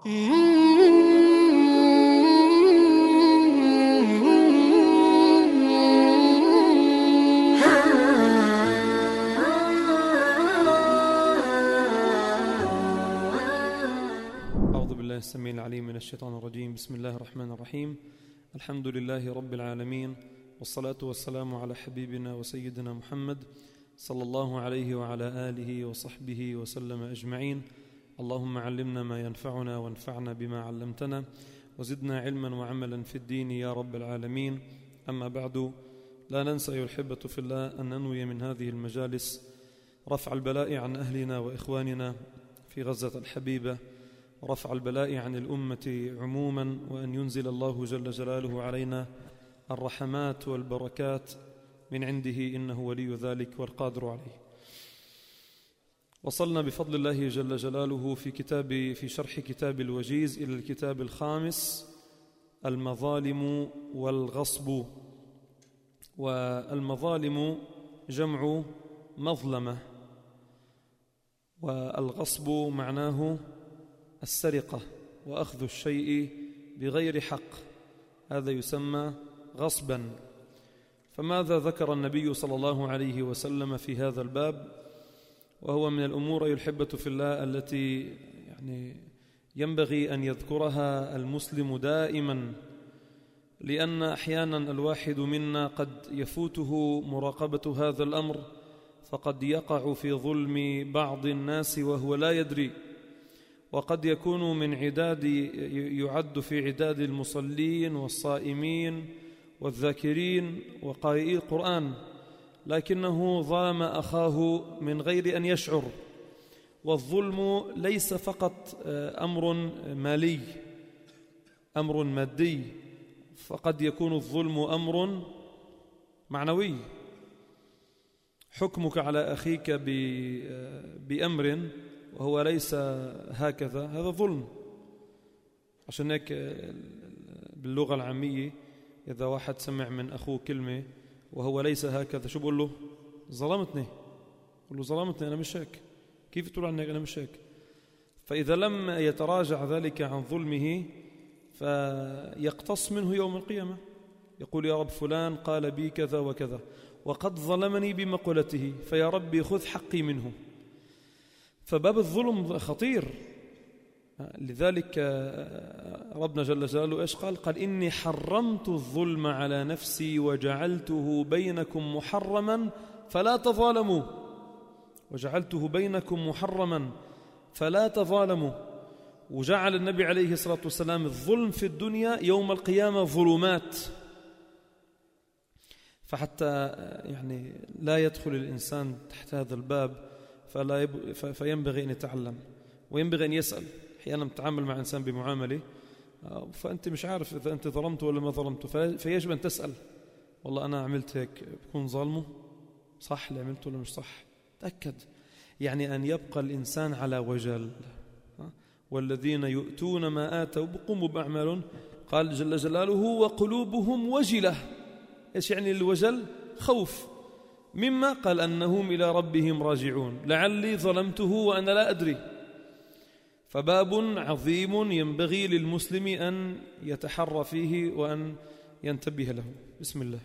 السميع العليم من الشيطان الرجيم. بسم الله الرحمن الرحيم. الحمد لله رب العالمين، والصلاة والسلام على حبيبنا وسيدنا محمد صلى الله عليه وعلى آله وصحبه وسلم أجمعين. اللهم علمنا ما ينفعنا وانفعنا بما علمتنا وزدنا علما وعملا في الدين يا رب العالمين. أما بعد، لا ننسى أيها الأحبة في الله أن ننوي من هذه المجالس رفع البلاء عن أهلنا وإخواننا في غزة الحبيبة، رفع البلاء عن الأمة عموما، وأن ينزل الله جل جلاله علينا الرحمات والبركات من عنده، إنه ولي ذلك والقادر عليه. وصلنا بفضل الله جل جلاله في شرح كتاب الوجيز إلى الكتاب الخامس، المظالم والغصب. والمظالم جمع مظلمة، والغصب معناه السرقة وأخذ الشيء بغير حق، هذا يسمى غصبا. فماذا ذكر النبي صلى الله عليه وسلم في هذا الباب؟ وهو من الأمور أيها الأحبة في الله التي ينبغي أن يذكرها المسلم دائما، لأن أحيانا الواحد منا قد يفوته مراقبة هذا الأمر، فقد يقع في ظلم بعض الناس وهو لا يدري، وقد يكون من يعد في عداد المصلين والصائمين والذاكرين وقارئي القرآن، لكنه ظلم أخاه من غير أن يشعر. والظلم ليس فقط أمر مالي، أمر مادي، فقد يكون الظلم أمر معنوي. حكمك على أخيك بأمر وهو ليس هكذا، هذا ظلم. عشان هيك باللغة العامية إذا واحد سمع من أخوه كلمة وهو ليس هكذا، شو بقول له؟ ظلمتني. بقول له ظلمتني، أنا مش هيك. كيف تقول عنك أنا مش هيك؟ فإذا لم يتراجع ذلك عن ظلمه فيقتص منه يوم القيامة، يقول يا رب فلان قال بي كذا وكذا وقد ظلمني بمقولته، فيا ربي خذ حقي منه. فباب الظلم خطير. لذلك ربنا جل جلاله إيش قال؟ قال إني حرمت الظلم على نفسي وجعلته بينكم محرما فلا تظالموا. وجعلته بينكم محرما فلا تظالموا. وجعل النبي عليه الصلاة والسلام الظلم في الدنيا يوم القيامة ظلمات، فحتى لا يدخل الإنسان تحت هذا الباب، فينبغي أن يتعلم وينبغي أن يسأل. أحيانا نتعامل مع إنسان بمعاملة فأنت مش عارف إذا أنت ظلمته ولا ما ظلمته، فيجب أن تسأل والله أنا عملت هيك، بكون ظالمه صح اللي عملته ولا مش صح؟ تأكد. أن يبقى الإنسان على وجل. والذين يؤتون ما آتوا بقوموا بأعمال، قال جل جلاله وقلوبهم وجلة. إيش يعني الوجل؟ خوف. مما قال أنهم إلى ربهم راجعون، لعلي ظلمته وأنا لا أدري. فباب عظيم ينبغي للمسلم أن يتحرى فيه وأن ينتبه له. بسم الله.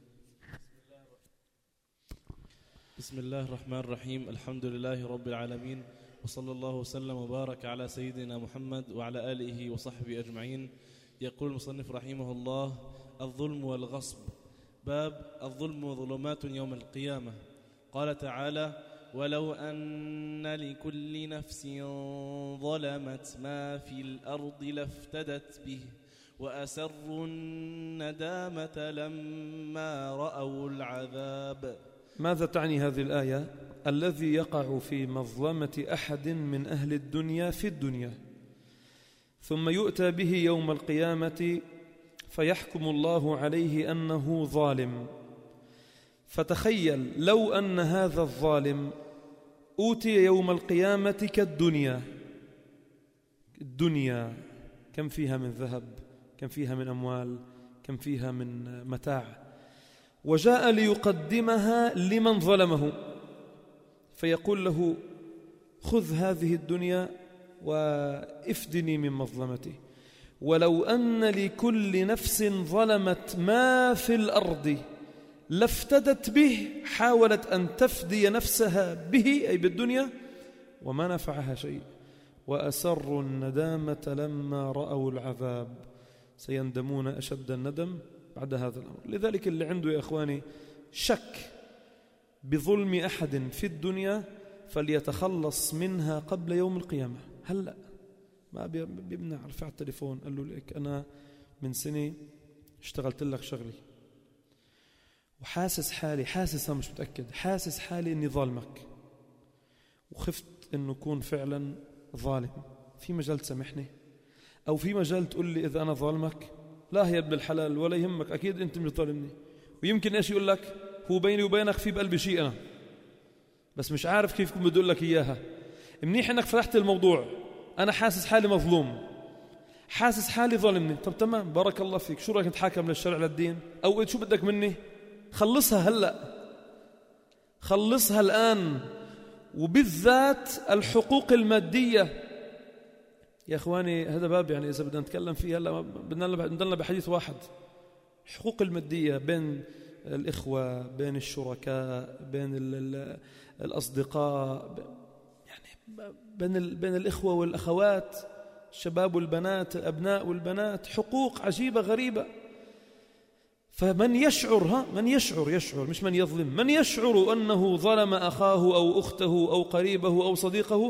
بسم الله الرحمن الرحيم. الحمد لله رب العالمين، وصلى الله وسلم وبارك على سيدنا محمد وعلى آله وصحبه أجمعين. يقول المصنف رحمه الله: الظلم والغصب. باب الظلم وظلمات يوم القيامة. قال تعالى: ولو أن لكل نفس ظلمت ما في الأرض لافتدت به وأسروا الندامة لما رأوا العذاب. ماذا تعني هذه الآية؟ الذي يقع في مظلمة أحد من أهل الدنيا في الدنيا ثم يؤتى به يوم القيامة فيحكم الله عليه أنه ظالم. فتخيل لو أن هذا الظالم أوتي يوم القيامة كالدنيا. الدنيا كم فيها من ذهب، كم فيها من أموال، كم فيها من متاع، وجاء ليقدمها لمن ظلمه، فيقول له: خذ هذه الدنيا وافدني من مظلمتي. ولو أن لكل نفس ظلمت ما في الأرض لافتدت به، حاولت أن تفدي نفسها به أي بالدنيا، وما نفعها شيء. وأسروا الندامة لما رأوا العذاب، سيندمون أشد الندم بعد هذا الأمر. لذلك اللي عنده يا إخواني شك بظلم أحد في الدنيا فليتخلص منها قبل يوم القيامة. هلأ ما بيمنع، رفع التليفون قال له لك أنا من سنة اشتغلت لك شغلي وحاسس حالي، حاسس أنا مش متأكد، حاسس حالي إني ظالمك وخفت إنه يكون فعلا ظالم، في مجال تسامحني؟ أو في مجال تقول لي إذا أنا ظالمك لا هي ابن الحلال ولا يهمك، أكيد أنت مش ظالمني. ويمكن إيش يقول لك؟ هو بيني وبينك في بقلبي شيء أنا بس مش عارف كيف كنت بدي أقول لك إياها. منيح إنك فتحت الموضوع، أنا حاسس حالي مظلوم، حاسس حالي ظالمني. طب تمام، بارك الله فيك، شو رأيك نتحاكم للشرع للدين؟ أو شو بدك مني؟ خلصها هلأ، خلصها الآن، وبالذات الحقوق المادية. يا إخواني هذا باب يعني إذا بدنا نتكلم فيه هلأ بدنا بحديث واحد. الحقوق المادية بين الإخوة، بين الشركاء، بين الأصدقاء، يعني بين الإخوة والأخوات، الشباب والبنات، الأبناء والبنات، حقوق عجيبة غريبة. فمن يشعر من يشعر مش من يظلم، من يشعر أنه ظلم أخاه أو أخته أو قريبه أو صديقه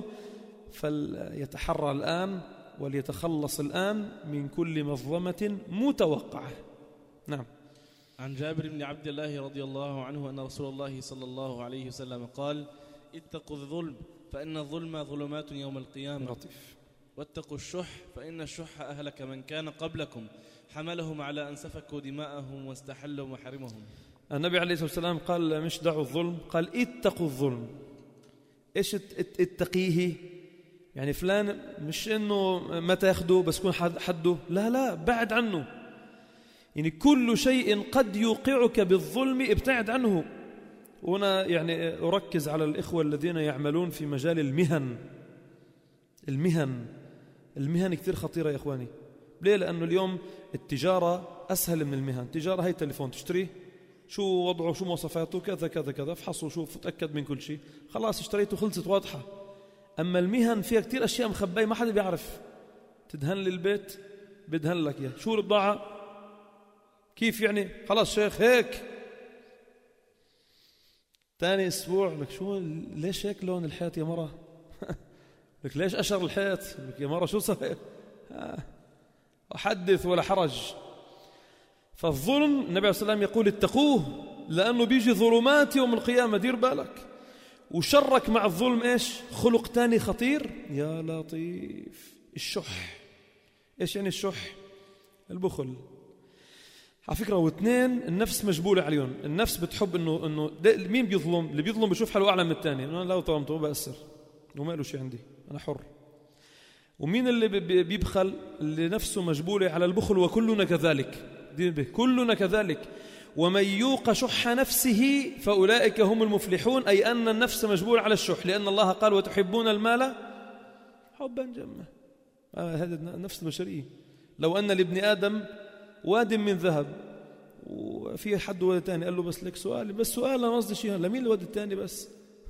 فليتحرى الآن وليتخلص الآن من كل مظلمة متوقعة. نعم. عن جابر بن عبد الله رضي الله عنه أن رسول الله صلى الله عليه وسلم قال: اتقوا الظلم فإن الظلم ظلمات يوم القيامة. لطيف. واتقوا الشح فإن الشح أهلك من كان قبلكم، حملهم على أن سفكوا دماءهم واستحلوا محارمهم. النبي عليه الصلاة والسلام قال مش دعوا الظلم، قال اتقوا الظلم. إيش اتقيه؟ يعني فلان مش إنه ما تاخده بس يكون حده، لا بعد عنه. يعني كل شيء قد يوقعك بالظلم ابتعد عنه. وأنا يعني أركز على الإخوة الذين يعملون في مجال المهن كثير خطيرة يا إخواني. ليه؟ لأنه اليوم التجارة أسهل من المهن. التجارة هي تليفون تشتريه، شو وضعه، شو مواصفاته، كذا كذا كذا، افحصه، شوف، تأكد من كل شيء، خلاص اشتريته، خلصت، واضحة. أما المهن فيها كثير أشياء مخبئة ما حدا بيعرف. تدهن للبيت بدهن لك إياه، شو البضاعة، كيف يعني، خلاص شيخ هيك. تاني أسبوع لك شو، ليش هيك لون الحيط يا مرة؟ لك ليش أشر الحيط؟ لك يا مرة شو صار؟ أحدث ولا حرج. فالظلم النبي عليه الصلاة والسلام يقول اتقوه لأنه بيجي ظلمات يوم القيامة، دير بالك. وشرك مع الظلم إيش؟ خلق تاني خطير يا لطيف، الشح. إيش يعني الشح؟ البخل. على فكرة واثنين النفس مجبولة عليهم. النفس بتحب إنه مين بيظلم؟ اللي بيظلم بيشوف حاله أعلى من الثاني، أنا لا طالما بأثر وما له شيء عندي، أنا حر. ومين اللي بيبخل؟ اللي نفسه مجبولة على البخل. وكلنا كذلك، كلنا كذلك. ومن يوق شح نفسه فأولئك هم المفلحون، أي أن النفس مجبولة على الشح، لأن الله قال وتحبون المال حبا جما. هذا النفس البشرية. لو أن لابن آدم واد من ذهب وفي حد ولد تاني قال له بس لك سؤال، بس سؤال، أنا قصدي شيء، لمين الولد التاني بس؟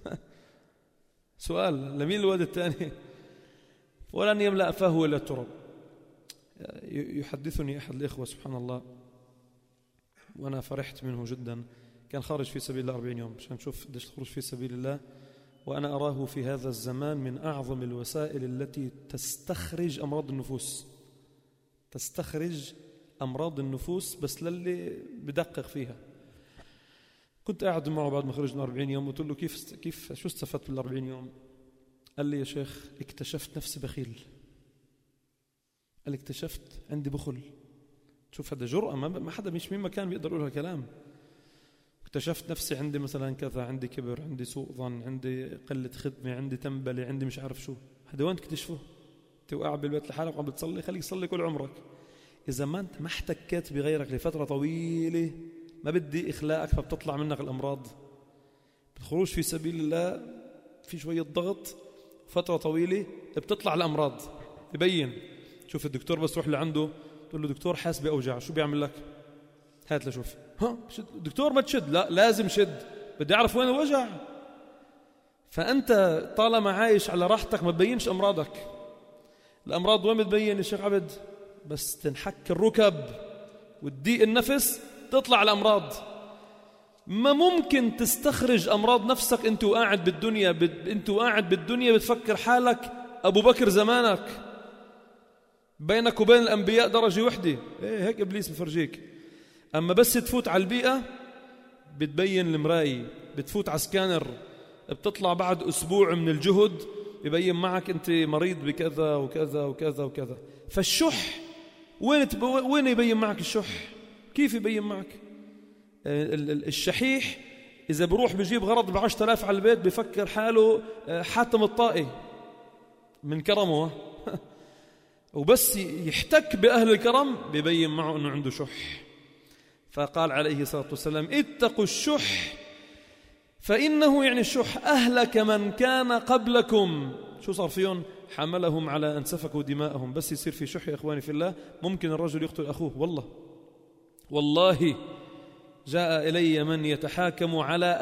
سؤال، لمين الولد التاني؟ ولن يملأ فاه إلا التراب. يحدثني أحد الإخوة سبحان الله وأنا فرحت منه جدا، كان خارج في سبيل الله 40 يوم عشان نشوف قديش الخروج في سبيل الله. وأنا أراه في هذا الزمان من أعظم الوسائل التي تستخرج أمراض النفوس، تستخرج أمراض النفوس بس للي بدقق فيها. كنت قاعد معه بعد ما خرجنا 40 يوم، قلت له كيف شو استفدت بال 40 يوم؟ قال لي يا شيخ اكتشفت نفسي بخيل. قال لي اكتشفت عندي بخل. شوف هذا جرأة، ما حدا مش مين مكان بيقدر يقول هالكلام. اكتشفت نفسي عندي مثلا كذا، عندي كبر، عندي سوء ظن، عندي قلة خدمة، عندي تنبلة، عندي مش عارف شو. هذا وين تكتشفه؟ انت قاعد بالبيت لحالك وعم بتصلي، خليك تصلي كل عمرك. إذا ما أنت ما احتكيت بغيرك لفترة طويلة ما بدي إخلاقك، فبتطلع منك الأمراض. بالخروج في سبيل الله في شوية ضغط فترة طويلة بتطلع الأمراض، يبين. شوف الدكتور بس روح لعنده تقول له دكتور حاسس بأوجع، شو بيعمل لك؟ هات لشوف. دكتور ما تشد، لا لازم شد، بدي أعرف وين الوجع. فأنت طالما عايش على راحتك ما تبينش أمراضك. الأمراض وين بتبين يا شيخ عبد؟ بس تنحك الركب وتضيق النفس تطلع الأمراض. ما ممكن تستخرج أمراض نفسك أنت وقاعد بالدنيا. أنت وقاعد بالدنيا بتفكر حالك أبو بكر زمانك، بينك وبين الأنبياء درجة وحدة. إيه هيك إبليس بفرجيك. أما بس تفوت على البيئة بتبين المراية، بتفوت على سكانر بتطلع بعد أسبوع من الجهد يبين معك أنت مريض بكذا وكذا وكذا وكذا. فالشح وين يبين معك الشح؟ كيف يبين معك؟ الشحيح إذا بروح بجيب غرض ب10,000 على البيت بفكر حاله حاتم الطائي من كرمه وبس يحتك بأهل الكرم بيبين معه أنه عنده شح. فقال عليه الصلاة والسلام اتقوا الشح فإنه يعني الشح أهلك من كان قبلكم. شو صار فيهم؟ حملهم على أن سفكوا دماءهم. بس يصير في شح يا إخواني في الله ممكن الرجل يقتل أخوه. والله جاء إلي من يتحاكم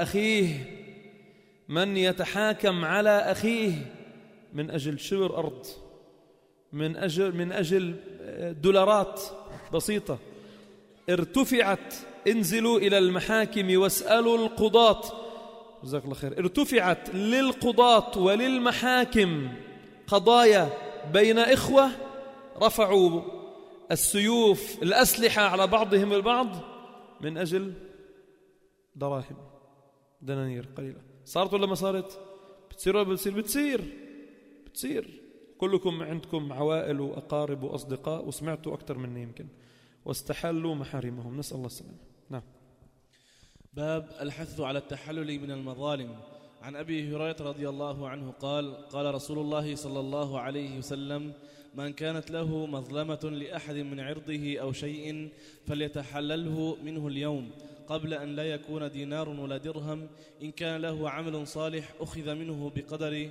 على أخيه من أجل شبر أرض، من أجل دولارات بسيطة ارتفعت. انزلوا إلى المحاكم واسألوا القضاة، جزاك الله خير. ارتفعت للقضاة وللمحاكم قضايا بين إخوة رفعوا السيوف الأسلحة على بعضهم البعض من أجل دراهم دنانير قليلة. صارت ولا ما صارت؟ بتصير ولا بتصير. كلكم عندكم عوائل وأقارب وأصدقاء وسمعتوا أكثر مني يمكن، واستحلوا محارمهم، نسأل الله السلامة. نعم. باب الحث على التحلل من المظالم. عن أبي هريرة رضي الله عنه قال قال رسول الله صلى الله عليه وسلم من كانت له مظلمة لأحد من عرضه أو شيء فليتحلله منه اليوم قبل أن لا يكون دينار ولا درهم. إن كان له عمل صالح أخذ منه بقدر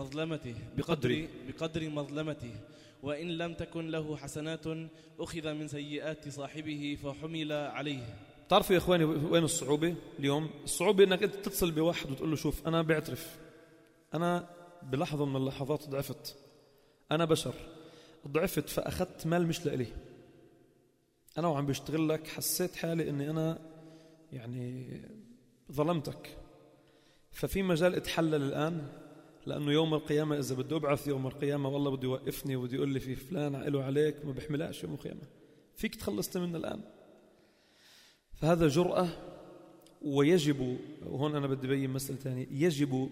مظلمته وإن لم تكن له حسنات أخذ من سيئات صاحبه فحمل عليه. تعرفوا يا إخواني وين الصعوبة اليوم؟ الصعوبة أنك أنت تتصل بواحد وتقول له شوف أنا بعترف أنا بلحظة من اللحظات ضعفت، أنا بشر ضعفت فأخذت مال مش لإلي، أنا وعم بشتغل لك حسيت حالي أني أنا يعني ظلمتك، ففي مجال اتحلل الآن، لأنه يوم القيامة إذا بدي أبعث يوم القيامة والله بدي يوقفني وبدي يقول لي في فلان عقله عليك ما بحملاش يوم القيامة، فيك تخلصني منه الآن. فهذا جرأة. ويجب، وهون أنا بدي بين مسألة ثانية، يجب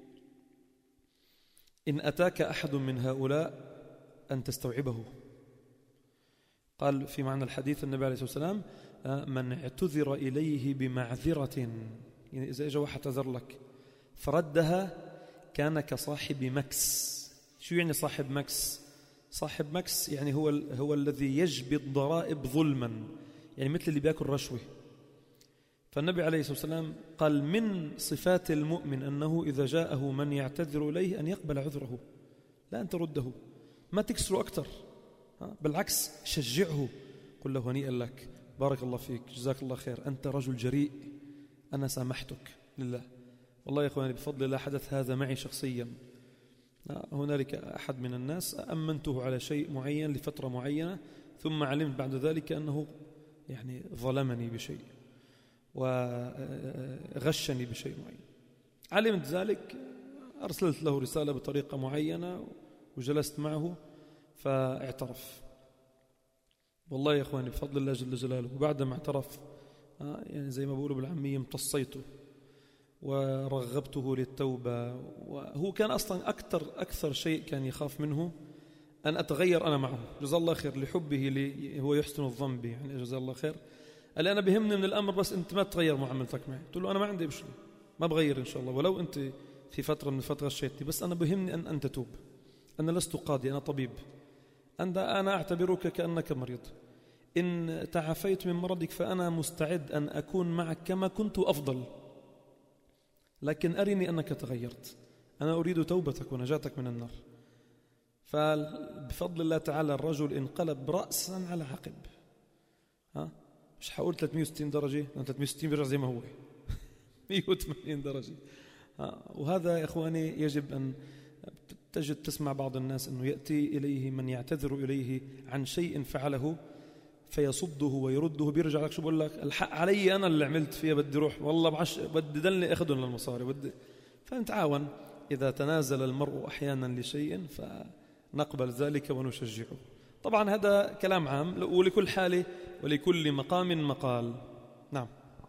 إن أتاك أحد من هؤلاء أن تستوعبه. قال في معنى الحديث النبي عليه الصلاة والسلام من اعتذر إليه بمعذرة، يعني إذا إجا واحد اعتذر لك فردها كان كصاحب مكس. شو يعني صاحب مكس؟ صاحب مكس يعني هو الذي يجبي الضرائب ظلما، يعني مثل اللي بيأكل رشوة. فالنبي عليه الصلاة والسلام قال من صفات المؤمن أنه إذا جاءه من يعتذر إليه أن يقبل عذره، لا أن ترده، ما تكسره أكتر، بالعكس شجعه، قل له هنيئا لك، بارك الله فيك، جزاك الله خير، أنت رجل جريء، أنا سامحتك لله. والله يا إخواني بفضل الله حدث هذا معي شخصيا. هنالك أحد من الناس أمنته على شيء معين لفترة معينة، ثم علمت بعد ذلك أنه يعني ظلمني بشيء وغشني بشيء معين. علمت ذلك أرسلت له رسالة بطريقة معينة وجلست معه فاعترف. والله يا إخواني بفضل الله جل جلاله وبعدما اعترف يعني زي ما بقولوا بالعامية امتصيته ورغبته للتوبة. وهو كان أصلا أكثر شيء كان يخاف منه أن أتغير أنا معه، جزا الله خير، لحبه لي هو يحسن الظن بي، يعني جزا الله خير. قال أنا بهمني من الأمر بس أنت ما تغير معاملتك معي. قلت له أنا ما عندي مشكلة، ما بغير إن شاء الله، ولو أنت في فترة من الفترة غشيتني، بس أنا بهمني أن أنت تتوب. أنا لست قاضي، أنا طبيب، أنا أعتبرك كأنك مريض، إن تعافيت من مرضك فأنا مستعد أن أكون معك كما كنت أفضل، لكن أرني أنك تغيرت، أنا أريد توبتك ونجاتك من النار. فبفضل الله تعالى الرجل انقلب رأسا على عقب. مش حقول 360 درجة، 360 بيرجع زي ما هو 180 درجة. وهذا يا إخواني يجب أن تجد تسمع بعض الناس أنه يأتي إليه من يعتذر إليه عن شيء فعله فيصده ويرده، بيرجع لك شو بقول لك؟ الحق علي أنا اللي عملت فيها، بدي روح والله بدي دلني أخذهم للمصاري فنتعاون. إذا تنازل المرء أحيانا لشيء فنقبل ذلك ونشجعه. طبعا هذا كلام عام ولكل حالة ولكل مقام مقال. نعم.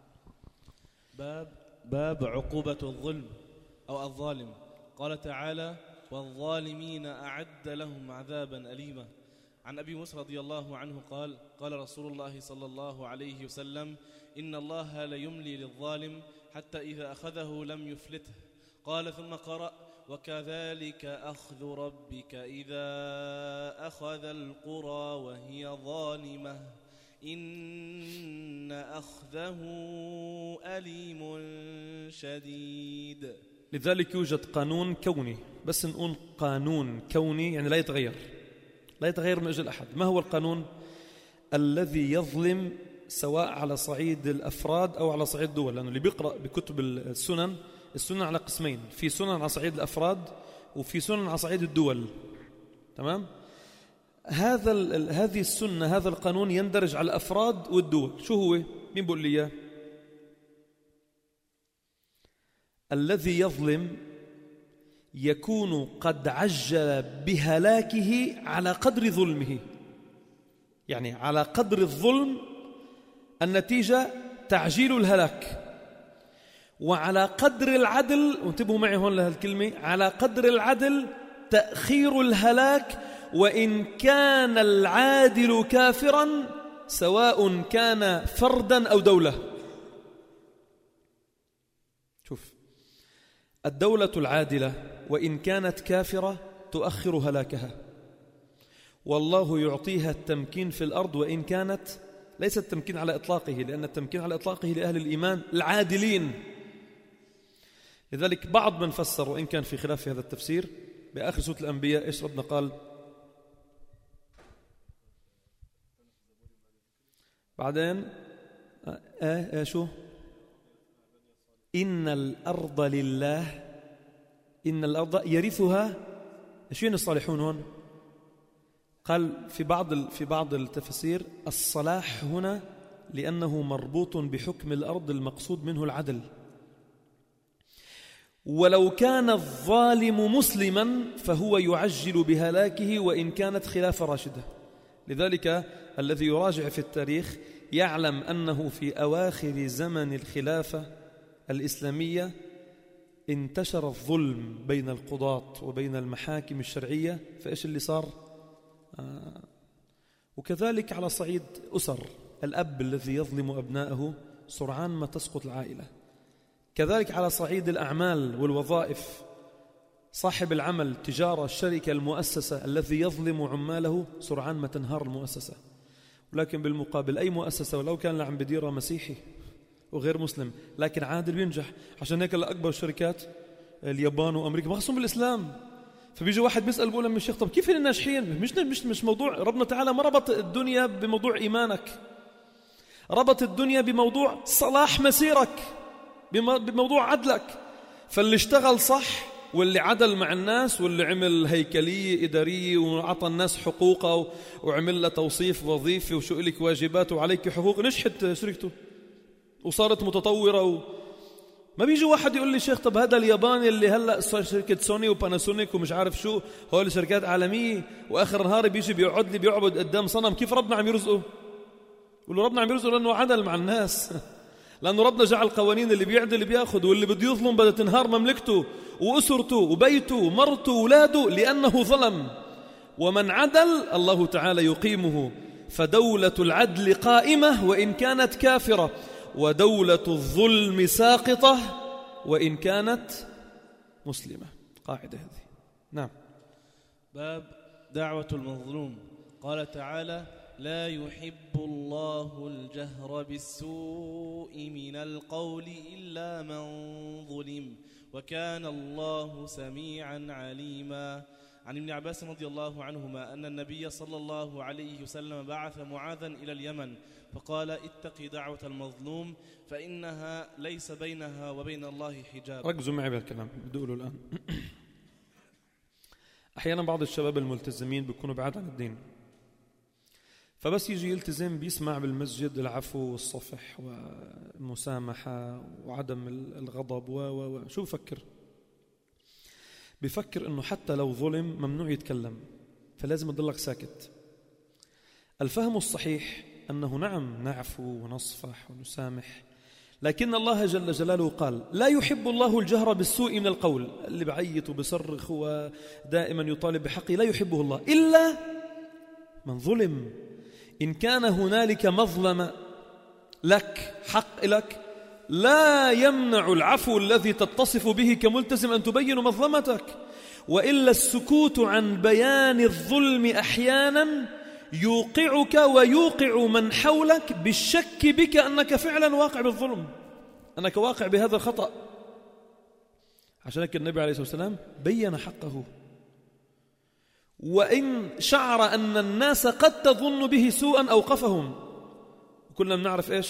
باب عقوبة الظلم أو الظالم. قال تعالى: والظالمين أعد لهم عذابا أليما. عن أبي موسى رضي الله عنه قال: قال رسول الله صلى الله عليه وسلم: إن الله ليملي للظالم حتى إذا أخذه لم يفلته. قال ثم قرأ: وكذلك أخذ ربك إذا أخذ القرى وهي ظالمة إن أخذه أليم شديد. لذلك يوجد قانون كوني، بس نقول قانون كوني يعني لا يتغير من أجل أحد. ما هو القانون؟ الذي يظلم سواء على صعيد الأفراد أو على صعيد الدول، لأنه اللي بيقرأ بكتب السنن على قسمين، في سنن على صعيد الأفراد وفي سنن على صعيد الدول. تمام؟ هذه السنة، هذا القانون يندرج على الأفراد والدول. شو هو؟ مين بيقول لي إياه؟ الذي يظلم يكون قد عجل بهلاكه على قدر ظلمه، يعني على قدر الظلم النتيجة تعجيل الهلاك، وعلى قدر العدل، وانتبهوا معي هون لهالكلمة، على قدر العدل تأخير الهلاك وإن كان العادل كافرا، سواء كان فردا أو دولة. شوف، الدولة العادلة وإن كانت كافرة تؤخر هلاكها، والله يعطيها التمكين في الأرض وإن كانت ليس التمكين على إطلاقه، لأن التمكين على إطلاقه لأهل الإيمان العادلين. لذلك بعض من فسر، وإن كان في خلاف هذا التفسير، بآخر سورة الأنبياء إيش ربنا قال بعدين؟ شو؟ إن الأرض لله، إن الأرض يرثها شين الصالحون. هون قال في بعض التفسير الصلاح هنا لأنه مربوط بحكم الأرض المقصود منه العدل. ولو كان الظالم مسلما فهو يعجل بهلاكه وإن كانت خلاف راشدة. لذلك الذي يراجع في التاريخ يعلم أنه في أواخر زمن الخلافة الإسلامية انتشر الظلم بين القضاة وبين المحاكم الشرعية. فإيش اللي صار؟ وكذلك على صعيد أسر، الأب الذي يظلم أبنائه سرعان ما تسقط العائلة. كذلك على صعيد الأعمال والوظائف، صاحب العمل، تجارة، الشركة، المؤسسة، الذي يظلم عماله سرعان ما تنهار المؤسسة. ولكن بالمقابل أي مؤسسة ولو كان عم بديرها مسيحي وغير مسلم لكن عادل بينجح. عشان هيك الأكبر الشركات اليابان وأمريكا مخصوم بالإسلام. فبيجي واحد بيسأل بقول لهم الشيخ طب كيف الناجحين؟ مش موضوع ربنا تعالى ما ربط الدنيا بموضوع إيمانك، ربط الدنيا بموضوع صلاح مسيرك، بموضوع عدلك. فاللي اشتغل صح واللي عدل مع الناس واللي عمل هيكلية إدارية وعطى الناس حقوقها وعمل له توصيف وظيفي وشو إلك واجبات وعليك حقوق، نجحت شركته وصارت متطورة. ما بيجي واحد يقول لي شيخ طب هذا الياباني اللي هلأ صار شركة سوني وباناسونيك ومش عارف شو، هول شركات عالمية، وآخر نهار بيجي بيعبد قدام صنم، كيف ربنا عم يرزقه؟ يقول له ربنا عم يرزقه لأنه عدل مع الناس لأنه ربنا جعل قوانين، اللي بيعدل بياخد، واللي بده يظلم بدها تنهار مملكته وأسرته وبيته ومرته وولاده لأنه ظلم. ومن عدل الله تعالى يقيمه. فدولة العدل قائمة وإن كانت كافرة، ودولة الظلم ساقطة وإن كانت مسلمة. قاعدة هذه. نعم. باب دعوة المظلوم. قال تعالى: لا يحب الله الجهر بالسوء من القول إلا من ظلم وكان الله سميعا عليما. عن ابن عباس رضي الله عنهما أن النبي صلى الله عليه وسلم بعث معاذا إلى اليمن فقال اتق دعوة المظلوم فإنها ليس بينها وبين الله حجاب. ركزوا معي بالكلام بدي أقوله الآن. أحيانا بعض الشباب الملتزمين بيكونوا بعاد عن الدين، فبس يجي يلتزم بيسمع بالمسجد العفو والصفح والمسامحة وعدم الغضب شو بفكر؟ بفكر أنه حتى لو ظلم ممنوع يتكلم، فلازم يضلك ساكت. الفهم الصحيح أنه نعم نعفو ونصفح ونسامح، لكن الله جل جلاله قال لا يحب الله الجهر بالسوء من القول. اللي بعيط وبصرخ ودائما يطالب بحقه لا يحبه الله إلا من ظلم. إن كان هنالك مظلمة لك، حق لك، لا يمنع العفو الذي تتصف به كملتزم أن تبين مظلمتك، وإلا السكوت عن بيان الظلم أحيانا يوقعك ويوقع من حولك بالشك بك أنك فعلا واقع بالظلم، أنك واقع بهذا الخطأ. عشان هيك النبي عليه الصلاة والسلام بين حقه، وإن شعر أن الناس قد تظن به سوءا أوقفهم. كلنا بنعرف إيش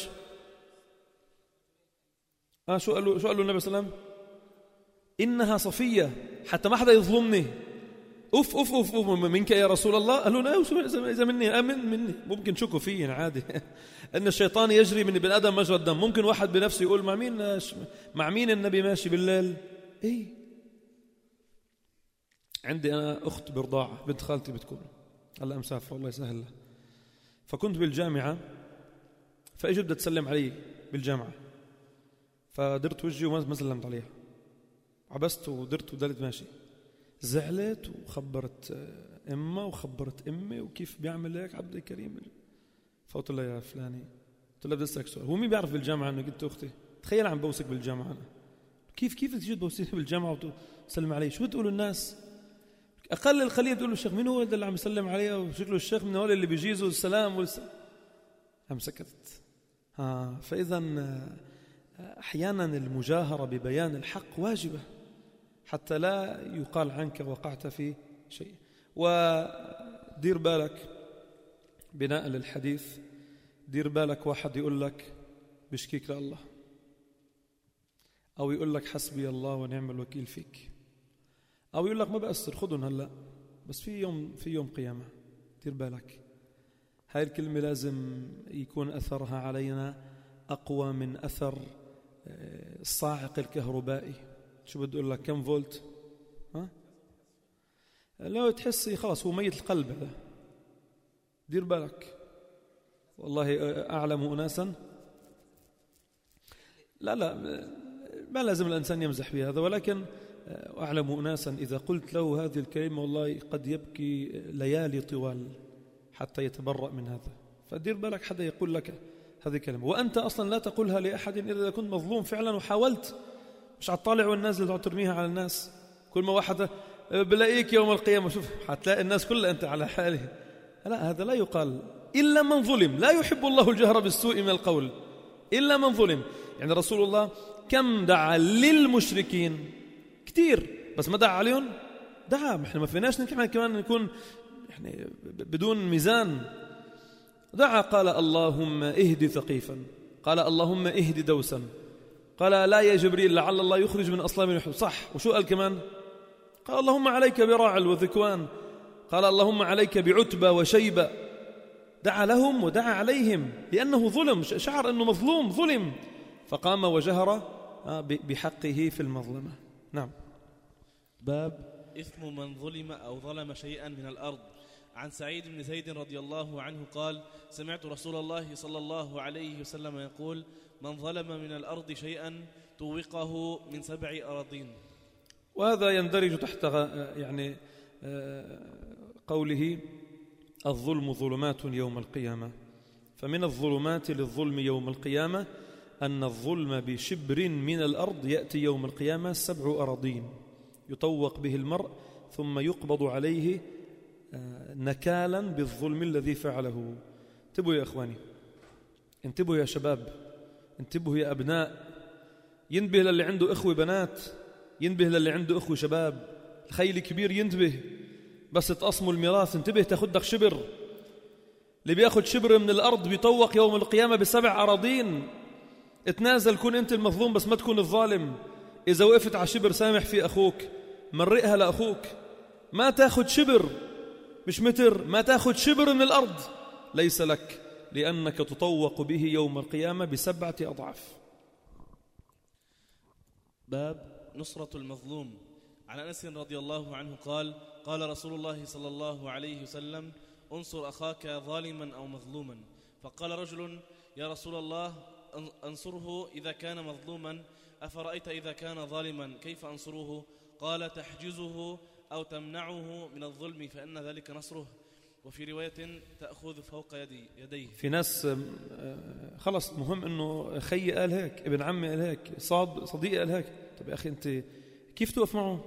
شو قالوا النبي صلى الله عليه وسلم؟ إنها صفية حتى ما حدا يظلمني. أوف أوف أوف أوف منك يا رسول الله؟ قالوا لا، إذا مني ممكن شكوا فيه عادي. أن الشيطان يجري من ابن آدم مجرى الدم. ممكن واحد بنفسه يقول مع مين النبي ماشي بالليل؟ إيه، عندي أنا أخت برضاعة بنت خالتي بتكون هلا مسافة والله يسهل لها، فكنت بالجامعة فإجت بدها تسلم علي بالجامعة، فدرت وجهي وما سلمت عليها، عبست ودرت ودلت ماشي. زعلت وخبرت أمها وخبرت أمي وكيف بيعمل هيك عبد الكريم. فقلت له يا فلاني، قلت له بدي أسألك سؤال، هو مين بيعرف بالجامعة أنه قلت أختي؟ تخيل عم بوسك بالجامعة أنا، كيف تجي تبوسيني بالجامعة وتسلم علي؟ شو بتقولوا الناس؟ أقل القليل بتقولوا الشيخ مين هو اللي عم يسلم عليه؟ وشكله الشيخ من هول اللي بيجيزوا السلام هم سكتت. فإذا أحيانا المجاهرة ببيان الحق واجبة حتى لا يقال عنك وقعت في شيء. ودير بالك بناء للحديث، دير بالك واحد يقول لك بشكيك لله، أو يقول لك حسبي الله ونعم الوكيل فيك، أو يقول لك ما بأثر خذهم هلأ بس في يوم قيامة. دير بالك، هاي الكلمة لازم يكون أثرها علينا أقوى من أثر الصاعق الكهربائي. شو بدي أقول لك؟ كم فولت؟ لو تحسي خلاص هو ميت القلب هذا. دير بالك، والله أعلم أناسا، لا ما لازم الإنسان يمزح بهذا، ولكن أعلم أناسا إذا قلت له هذه الكلمة والله قد يبكي ليالي طوال حتى يتبرأ من هذا. فدير بالك حدا يقول لك هذه الكلمة وأنت أصلا لا تقولها لأحد إذا كنت مظلوم فعلا وحاولت، مش هتطالع والنازل ترميها على الناس. كل ما واحد بلاقيك يوم القيامة شوف هتلاقي الناس كلها أنت على حاله. لا، هذا لا يقال إلا من ظلم. لا يحب الله الجهر بالسوء من القول إلا من ظلم. يعني رسول الله كم دعا للمشركين كتير، بس ما دعا عليهم. دعا، احنا ما فيناش كمان نكون يعني بدون ميزان. دعا، قال اللهم اهد ثقيفا، قال اللهم اهد دوسا، قال لا يا جبريل لعل الله يخرج من أصلاب الحب، صح. وشو قال كمان؟ قال اللهم عليك براعل وذكوان، قال اللهم عليك بعتبة وشيبة. دعا لهم ودعا عليهم لأنه ظلم، شعر أنه مظلوم، ظلم، فقام وجهر بحقه في المظلمة. نعم. باب إثم من ظلم أو ظلم شيئا من الأرض. عن سعيد بن زيد رضي الله عنه قال سمعت رسول الله صلى الله عليه وسلم يقول من ظلم من الأرض شيئا توقه من 7 أراضين. وهذا يندرج تحت يعني قوله الظلم ظلمات يوم القيامة. فمن الظلمات للظلم يوم القيامة أن الظلم بشبر من الأرض يأتي يوم القيامة 7 أراضين يطوق به المرء ثم يقبض عليه نكالا بالظلم الذي فعله. انتبهوا يا أخواني، انتبهوا يا شباب، انتبهوا يا أبناء، ينبه للي عنده إخوة بنات ينتبه للي عنده أخوة شباب، الخيل الكبير ينتبه، بس تقسموا الميراث انتبه تاخد لك شبر. اللي بياخد شبر من الأرض بيطوق يوم القيامة ب7 أراضين. اتنازل، كن أنت المظلوم بس ما تكون الظالم. إذا وقفت على شبر سامح في أخوك، مرقها لأخوك. ما تاخد شبر، مش متر، ما تاخد شبر من الأرض ليس لك، لأنك تطوق به يوم القيامة ب7 أضعاف. باب نصرة المظلوم. عن أنس رضي الله عنه قال: قال رسول الله صلى الله عليه وسلم: انصر أخاك ظالما أو مظلوما. فقال رجل: يا رسول الله، أنصره إذا كان مظلوما، أفرأيت إذا كان ظالما كيف أنصره؟ قال: تحجزه أو تمنعه من الظلم فإن ذلك نصره. وفي رواية: تأخذ فوق يديه. في ناس خلص مهم أنه خي قال هيك، ابن عمي قال هيك، صديقي قال هيك. طب يا أخي أنت كيف توقف معه؟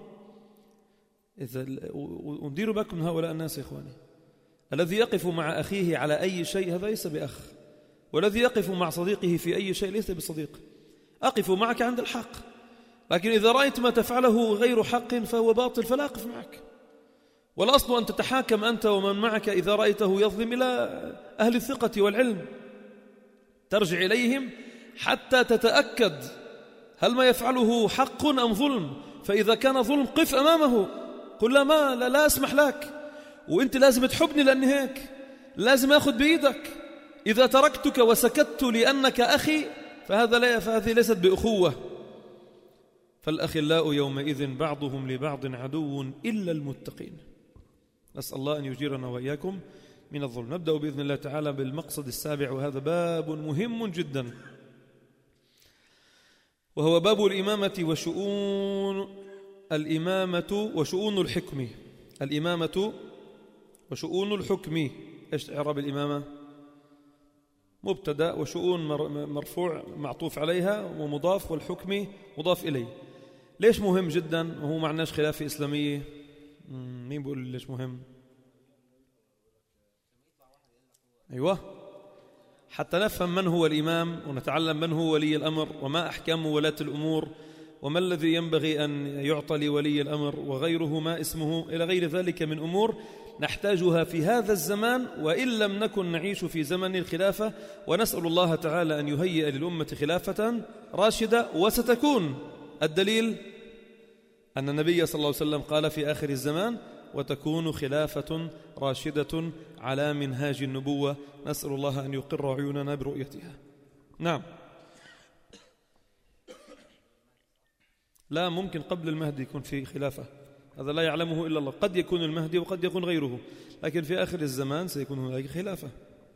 ونديروا بالكم من هؤلاء الناس يا إخواني. الذي يقف مع أخيه على أي شيء هذا ليس بأخ، والذي يقف مع صديقه في أي شيء ليس بصديق. أقف معك عند الحق، لكن إذا رأيت ما تفعله غير حق فهو باطل فلا أقف معك. والأصل أن تتحاكم أنت ومن معك إذا رأيته يظلم إلى أهل الثقة والعلم، ترجع إليهم حتى تتأكد هل ما يفعله حق أم ظلم. فإذا كان ظلم قف أمامه، قل لا أسمح لك، وإنت لازم تحبني لأني هيك، لازم أخذ بإيدك. إذا تركتك وسكت لأنك أخي فهذه ليست بأخوة. فالأخلاء يومئذ بعضهم لبعض عدو إلا المتقين. نسأل الله أن يجيرنا وإياكم من الظلم. نبدأ بإذن الله تعالى بالمقصد السابع، وهذا باب مهم جدا، وهو باب الإمامة وشؤون الحكم. الإمامة وشؤون الحكم. إيش إعراب الإمامة؟ مبتدأ، وشؤون مرفوع معطوف عليها ومضاف، والحكم مضاف إليه. ليش مهم جدا وهو معناش خلافة إسلامية؟ مين بيقول ليش مهم؟ أيوة، حتى نفهم من هو الإمام، ونتعلم من هو ولي الأمر، وما أحكام ولاة الأمور، وما الذي ينبغي أن يعطى لولي الأمر، وغيره ما اسمه، إلى غير ذلك من أمور نحتاجها في هذا الزمان، وإن لم نكن نعيش في زمن الخلافة. ونسأل الله تعالى أن يهيئ للأمة خلافة راشدة، وستكون. الدليل أن النبي صلى الله عليه وسلم قال في آخر الزمان: وتكون خلافة راشدة على منهاج النبوة. نسأل الله أن يقر عيوننا برؤيتها. نعم، لا ممكن قبل المهدي يكون في خلافة، هذا لا يعلمه إلا الله. قد يكون المهدي وقد يكون غيره، لكن في آخر الزمان سيكون هناك خلافة.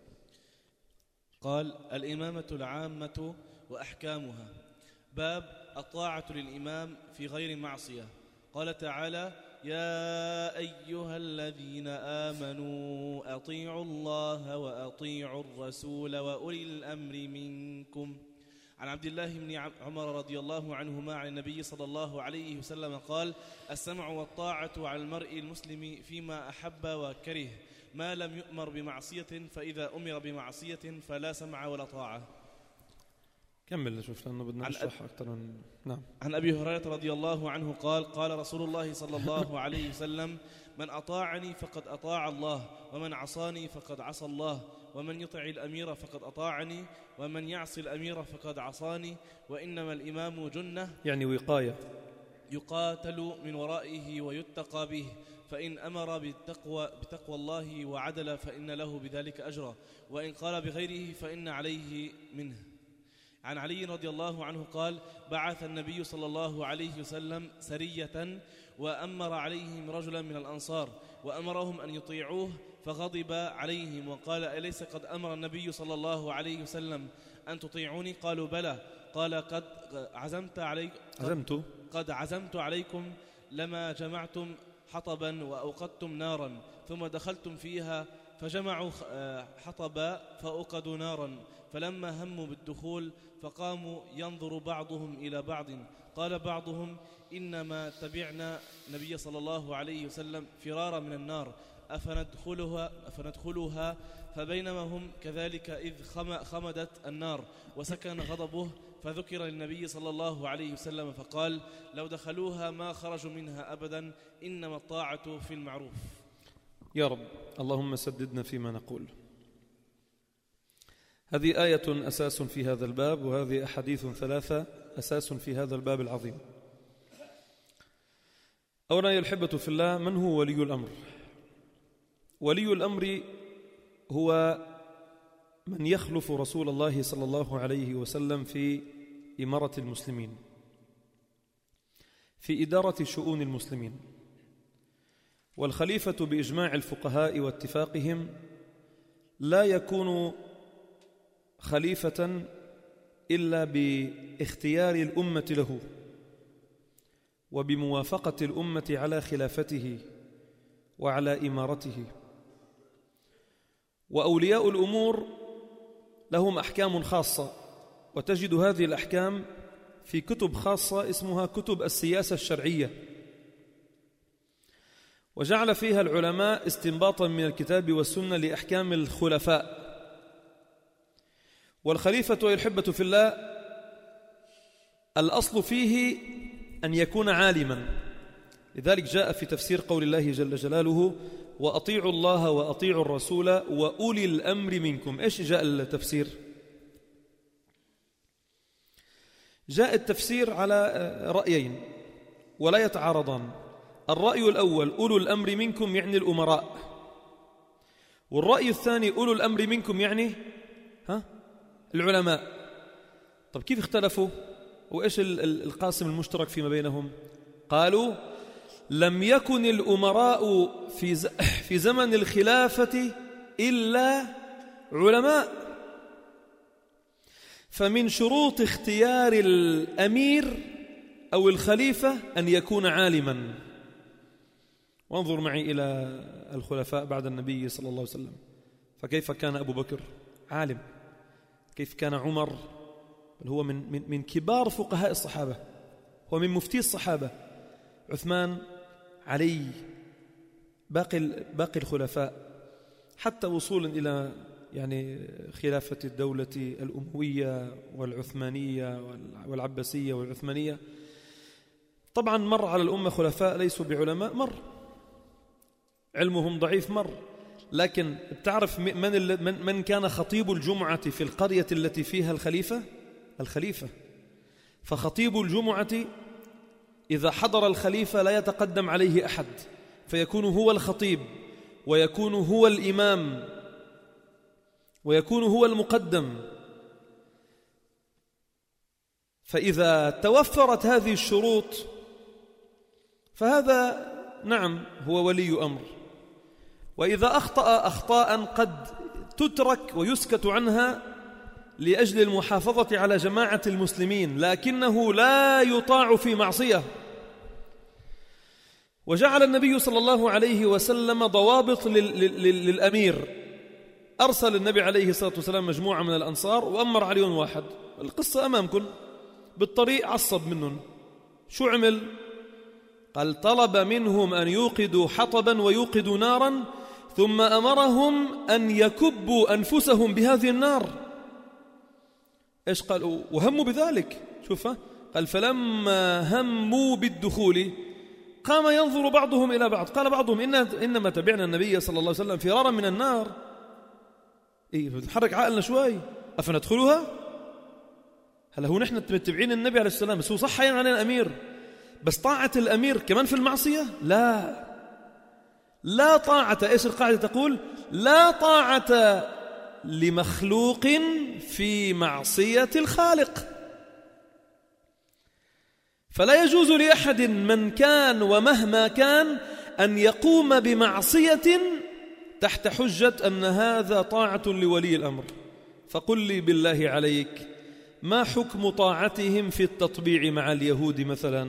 قال: الإمامة العامة وأحكامها. باب الطاعة للإمام في غير معصية. قال تعالى: يا أيها الذين آمنوا أطيعوا الله وأطيعوا الرسول وأولي الأمر منكم. عن عبد الله بن عمر رضي الله عنهما عن النبي صلى الله عليه وسلم قال: السمع والطاعة على المرء المسلم فيما أحب وكره، ما لم يؤمر بمعصية، فإذا أمر بمعصية فلا سمع ولا طاعة. كمل نشوف لأنه بدنا نشرح أكثر. نعم. عن أبي هريرة رضي الله عنه قال: قال رسول الله صلى الله عليه وسلم: من أطاعني فقد أطاع الله، ومن عصاني فقد عصى الله، ومن يطع الأمير فقد أطاعني، ومن يعصي الأمير فقد عصاني. وإنما الإمام جنة، يعني وقاية، يقاتل من ورائه ويتقى به، فإن أمر بتقوى الله وعدل فإن له بذلك أجرا، وإن قال بغيره فإن عليه منه. عن علي رضي الله عنه قال: بعث النبي صلى الله عليه وسلم سرية، وأمر عليهم رجلا من الأنصار، وأمرهم أن يطيعوه، فغضب عليهم وقال: أليس قد أمر النبي صلى الله عليه وسلم أن تطيعوني؟ قالوا: بلى. قال: قد عزمت عليكم لما جمعتم حطبا وأوقدتم نارا، ثم دخلتم فيها فجمعوا حطبا فأوقدوا نارا، فلما هموا بالدخول فقاموا ينظر بعضهم إلى بعض، قال بعضهم: إنما تبعنا النبي صلى الله عليه وسلم فرارا من النار، أفندخلها؟ فبينما هم كذلك إذ خمدت النار وسكن غضبه، فذكر للنبي صلى الله عليه وسلم فقال لو دخلوها ما خرجوا منها أبدا إنما الطاعة في المعروف. يا رب اللهم سددنا فيما نقول. هذه آية أساس في هذا الباب، وهذه أحاديث ثلاثة أساس في هذا الباب العظيم. أولا يا الأحبة في الله، من هو ولي الأمر؟ ولي الأمر هو من يخلف رسول الله صلى الله عليه وسلم في إمارة المسلمين، في إدارة شؤون المسلمين. والخليفة بإجماع الفقهاء واتفاقهم لا يكون خليفة إلا باختيار الأمة له وبموافقة الأمة على خلافته وعلى إمارته. وأولياء الأمور لهم أحكام خاصة، وتجد هذه الأحكام في كتب خاصة اسمها كتب السياسة الشرعية، وجعل فيها العلماء استنباطا من الكتاب والسنة لأحكام الخلفاء. والخليفة والحبة في الله الأصل فيه أن يكون عالما، لذلك جاء في تفسير قول الله جل جلاله وأطيعوا الله وأطيعوا الرسول وأولي الأمر منكم. إيش جاء التفسير؟ جاء التفسير على رأيين ولا يتعارضان. الرأي الأول أولو الأمر منكم يعني الأمراء، والرأي الثاني أولو الأمر منكم يعني العلماء. طب كيف اختلفوا وإيش القاسم المشترك فيما بينهم؟ قالوا لم يكن الأمراء في زمن الخلافة إلا علماء، فمن شروط اختيار الأمير أو الخليفة أن يكون عالما. وانظر معي إلى الخلفاء بعد النبي صلى الله عليه وسلم، فكيف كان أبو بكر عالم، كيف كان عمر، بل هو من كبار فقهاء الصحابة، هو من مفتي الصحابة، عثمان، علي، باقي الخلفاء، حتى وصولا إلى يعني خلافة الدولة الأموية والعثمانية والعباسية والعثمانية. طبعا مر على الأمة خلفاء ليسوا بعلماء، مر علمهم ضعيف، مر. لكن بتعرف من كان خطيب الجمعة في القرية التي فيها الخليفة. فخطيب الجمعة إذا حضر الخليفة لا يتقدم عليه أحد، فيكون هو الخطيب ويكون هو الإمام ويكون هو المقدم. فإذا توفرت هذه الشروط فهذا نعم هو ولي أمر. وإذا أخطأ أخطاء قد تترك ويسكت عنها لأجل المحافظة على جماعة المسلمين، لكنه لا يطاع في معصية. وجعل النبي صلى الله عليه وسلم ضوابط للأمير. أرسل النبي عليه الصلاة والسلام مجموعة من الأنصار وأمر عليهم واحد، القصة أمامكم، بالطريق عصب منهم. شو عمل؟ قال طلب منهم أن يوقدوا حطبا ويوقدوا نارا، ثم أمرهم أن يكبوا أنفسهم بهذه النار. إيش قالوا؟ وهموا بذلك. شوفها، قال فلما هموا بالدخول قام ينظر بعضهم إلى بعض، قال بعضهم إنما تبعنا النبي صلى الله عليه وسلم فرارا من النار. بتحرك عقلنا شوي، أفندخلها؟ هلا هو نحن متبعين النبي عليه السلام، بس هو صح علينا الأمير، بس طاعة الأمير كمان في المعصية؟ لا طاعة. إيش القاعدة تقول؟ لا طاعة لمخلوق في معصية الخالق. فلا يجوز لأحد من كان ومهما كان أن يقوم بمعصية تحت حجة أن هذا طاعة لولي الأمر. فقل لي بالله عليك، ما حكم طاعتهم في التطبيع مع اليهود مثلا؟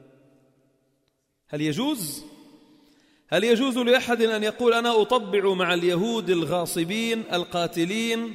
هل يجوز لأحد أن يقول أنا أطبع مع اليهود الغاصبين القاتلين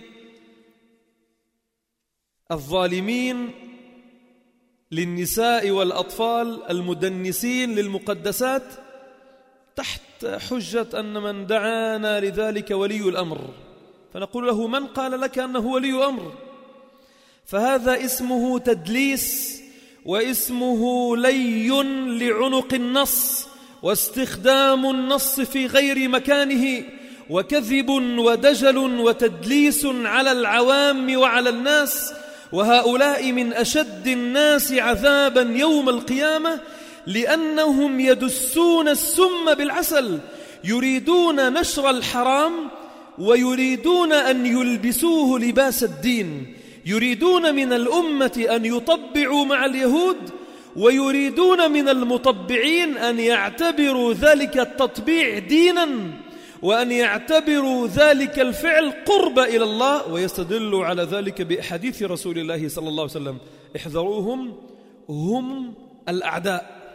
الظالمين للنساء والأطفال المدنسين للمقدسات تحت حجة أن من دعانا لذلك ولي الأمر؟ فنقول له من قال لك أنه ولي أمر؟ فهذا اسمه تدليس، واسمه لي لعنق النص، واستخدام النص في غير مكانه، وكذب ودجل وتدليس على العوام وعلى الناس. وهؤلاء من أشد الناس عذابا يوم القيامة، لأنهم يدسون السم بالعسل، يريدون نشر الحرام ويريدون أن يلبسوه لباس الدين، يريدون من الأمة أن يطبعوا مع اليهود، ويريدون من المطبعين أن يعتبروا ذلك التطبيع دينا، وأن يعتبروا ذلك الفعل قرب إلى الله، ويستدلوا على ذلك بأحاديث رسول الله صلى الله عليه وسلم: احذروهم، هم الأعداء،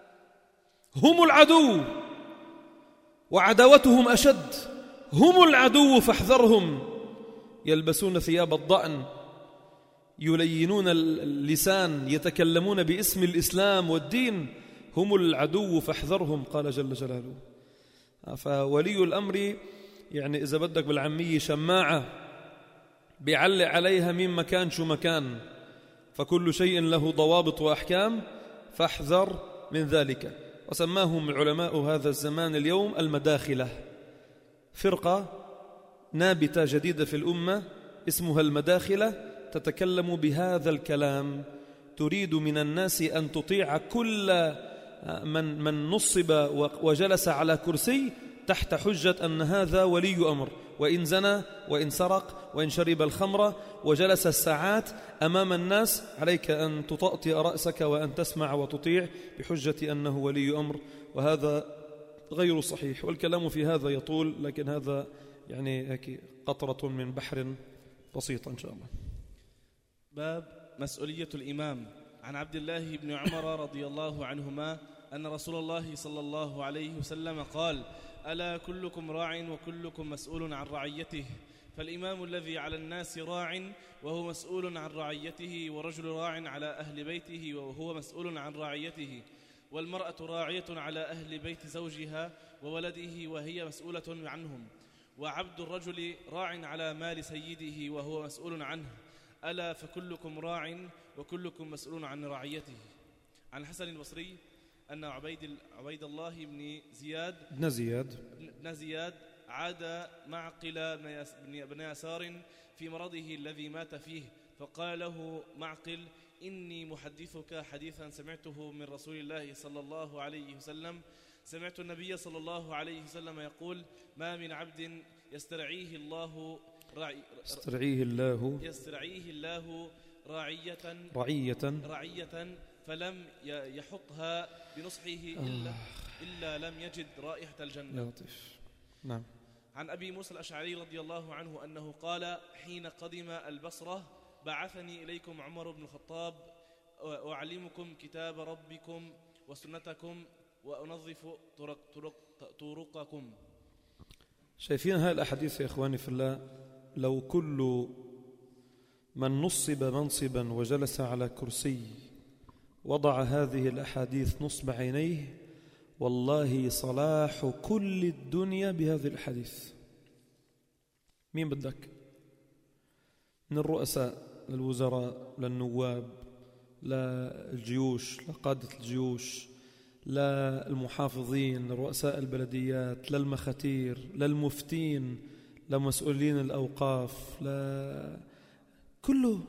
هم العدو، وعداوتهم أشد، هم العدو فاحذرهم. يلبسون ثياب الضأن، يلينون اللسان، يتكلمون باسم الإسلام والدين، هم العدو فاحذرهم، قال جل جلاله. فولي الأمر يعني إذا بدك بالعامية شماعة بيعلق عليها من مكان شو مكان، فكل شيء له ضوابط وأحكام، فاحذر من ذلك. وسماهم علماء هذا الزمان اليوم المداخلة، فرقة نابتة جديدة في الأمة اسمها المداخلة، تتكلم بهذا الكلام، تريد من الناس أن تطيع كل من نصب وجلس على كرسي تحت حجة أن هذا ولي أمر، وإن زنى وإن سرق وإن شرب الخمر وجلس الساعات أمام الناس عليك أن تطأطئ رأسك وأن تسمع وتطيع بحجة أنه ولي أمر، وهذا غير صحيح. والكلام في هذا يطول، لكن هذا يعني قطرة من بحر بسيطة إن شاء الله. باب مسؤولية الإمام. عن عبد الله بن عمر رضي الله عنهما أن رسول الله صلى الله عليه وسلم قال: ألا كلكم راع وكلكم مسؤول عن رعيته، فالإمام الذي على الناس راع وهو مسؤول عن رعيته، ورجل راع على أهل بيته وهو مسؤول عن رعيته، والمرأة راعية على أهل بيت زوجها وولده وهي مسؤولة عنهم، وعبد الرجل راع على مال سيده وهو مسؤول عنه، ألا فكلكم راع وكلكم مسؤول عن رعيته. عن حسن البصري أن عبيد الله بن زياد عاد معقل بن يسار في مرضه الذي مات فيه، فقال له معقل: إني محدثك حديثا سمعته من رسول الله صلى الله عليه وسلم، سمعت النبي صلى الله عليه وسلم يقول: ما من عبد يسترعيه الله رعية فلم يحطها بنصحه إلا لم يجد رائحة الجنة. لطيف. نعم. عن أبي موسى الأشعري رضي الله عنه أنه قال: حين قدم البصرة بعثني إليكم عمر بن الخطاب أعلمكم كتاب ربكم وسنتكم وأنظف طرقكم. شايفين هاي الأحاديث يا إخواني في الله؟ لو كل من نصب منصبا وجلس على كرسي وضع هذه الأحاديث نصب عينيه، والله صلاح كل الدنيا بهذه الحديث. مين بدك؟ من الرؤساء للوزراء للنواب للجيوش لقادة الجيوش للمحافظين لرؤساء البلديات للمختير للمفتين لمسؤولين الأوقاف كل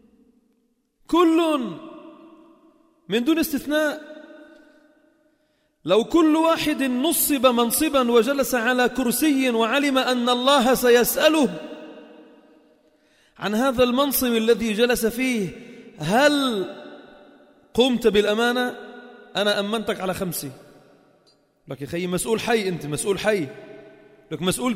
من دون استثناء. لو كل واحد نصب منصبا وجلس على كرسي وعلم أن الله سيسأله عن هذا المنصب الذي جلس فيه: هل قمت بالأمانة؟ أنا أمنتك على 5. لك يا خي مسؤول حي، أنت مسؤول حي. لك مسؤول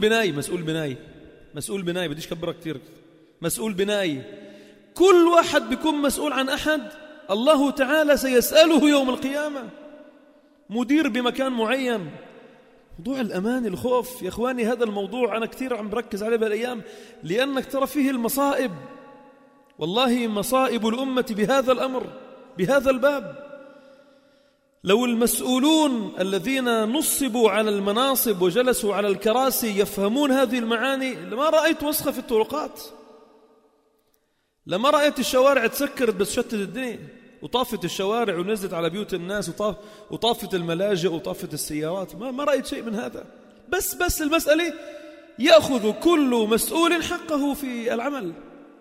بناي بديش كبرك كتير. مسؤول بناي. كل واحد بيكون مسؤول عن أحد، الله تعالى سيسأله يوم القيامة. مدير بمكان معين. موضوع الأمان الخوف يا إخواني، هذا الموضوع أنا كثير عم بركز عليه بالأيام، لأنك ترى فيه المصائب، والله مصائب الأمة بهذا الأمر بهذا الباب. لو المسؤولون الذين نصبوا على المناصب وجلسوا على الكراسي يفهمون هذه المعاني لما رأيت وسخة في الطرقات، لما رأيت الشوارع تسكرت بس شتت الدنيا وطافت الشوارع ونزلت على بيوت الناس وطافت الملاجئ وطافت السيارات. ما رأيت شيء من هذا. بس المسألة يأخذ كل مسؤول حقه في العمل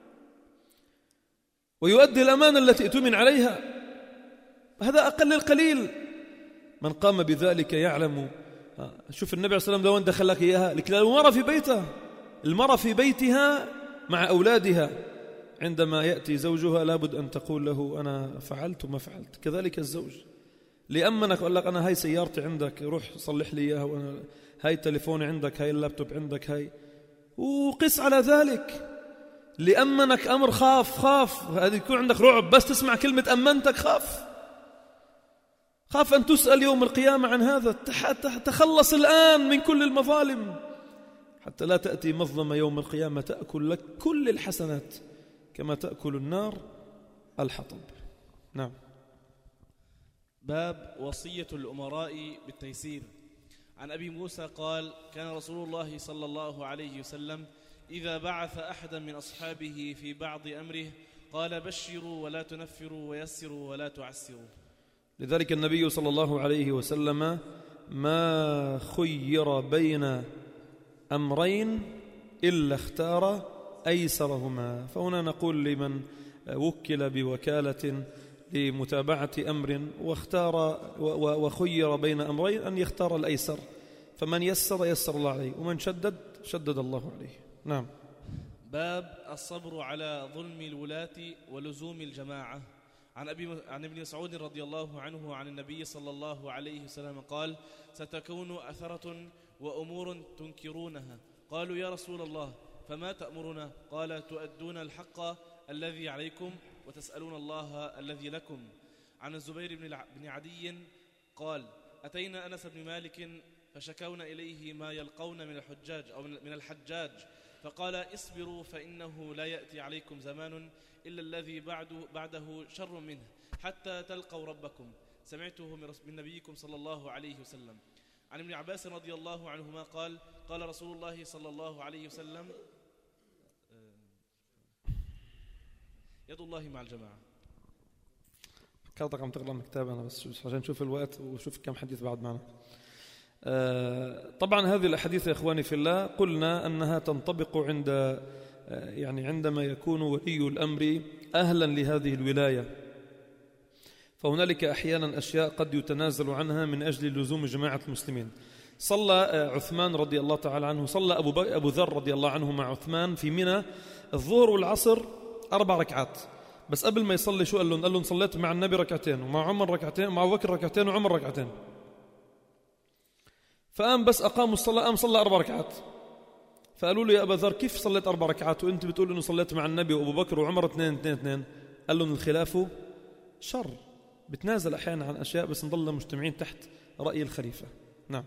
ويؤدي الأمانة التي اؤتمن عليها. هذا أقل القليل. من قام بذلك يعلم. شوف النبي عليه الصلاة والسلام لو دخل لك إياها، لكن المرأة في بيتها، المرأة في بيتها مع أولادها عندما يأتي زوجها لابد أن تقول له أنا فعلت وما فعلت. كذلك الزوج لأمنك قال لك أنا هاي سيارتي عندك روح صلح لي إياها، وأنا هاي تليفوني عندك، هاي اللابتوب عندك، هاي وقس على ذلك. لأمنك أمر خاف هذه يكون عندك رعب بس تسمع كلمة أمنتك خاف أن تسأل يوم القيامة عن هذا. تخلص الآن من كل المظالم حتى لا تأتي مظلمة يوم القيامة تأكل لك كل الحسنات كما تأكل النار الحطب. نعم. باب وصية الأمراء بالتيسير. عن أبي موسى قال كان رسول الله صلى الله عليه وسلم إذا بعث أحدا من أصحابه في بعض أمره قال بشروا ولا تنفروا ويسروا ولا تعسروا. لذلك النبي صلى الله عليه وسلم ما خير بين أمرين إلا اختار أيسرهما. فهنا نقول لمن وكل بوكالة لمتابعة أمر وخير بين أمرين أن يختار الأيسر. فمن يسر الله عليه، ومن شدد الله عليه. نعم. باب الصبر على ظلم الولاة ولزوم الجماعة. عن ابن مسعود رضي الله عنه عن النبي صلى الله عليه وسلم قال ستكون أثرة وأمور تنكرونها. قالوا يا رسول الله فما تأمرنا؟ قال تؤدون الحق الذي عليكم وتسألون الله الذي لكم. عن الزبير بن عدي قال أتينا أنس بن مالك فشكونا إليه ما يلقون من الحجاج أو من الحجاج فقال اصبروا فإنه لا يأتي عليكم زمان إلا الذي بعده شر منه حتى تلقوا ربكم. سمعته من نبيكم صلى الله عليه وسلم. عن ابن عباس رضي الله عنهما قال قال رسول الله صلى الله عليه وسلم يد الله مع الجماعة. كاتك عم تقرأ من كتاب أنا بس عشان نشوف الوقت وشوف كم حديث بعد معنا. طبعا هذه الأحاديث يا إخواني في الله قلنا أنها تنطبق عندما يكون ولي الأمر أهلا لهذه الولاية. فهنالك أحيانا أشياء قد يتنازل عنها من أجل لزوم جماعة المسلمين. صلى عثمان رضي الله تعالى عنه، صلى أبو ذر رضي الله عنه مع عثمان في منى الظهر والعصر 4 ركعات. بس قبل ما يصلي شو قال لهم صليت مع النبي ركعتين ومع عمر ركعتين ومع أبو بكر ركعتين وعمر ركعتين. فقام بس أقاموا الصلاة قام صلى 4 ركعات. فقالوا له يا أبا ذر كيف صليت 4 ركعات وأنت بتقول إنه صليت مع النبي وأبو بكر وعمر 2-2-2؟ قال لهم الخلاف شر، بتنازل أحيانا عن أشياء بس نضل مجتمعين تحت رأي الخليفة. نعم.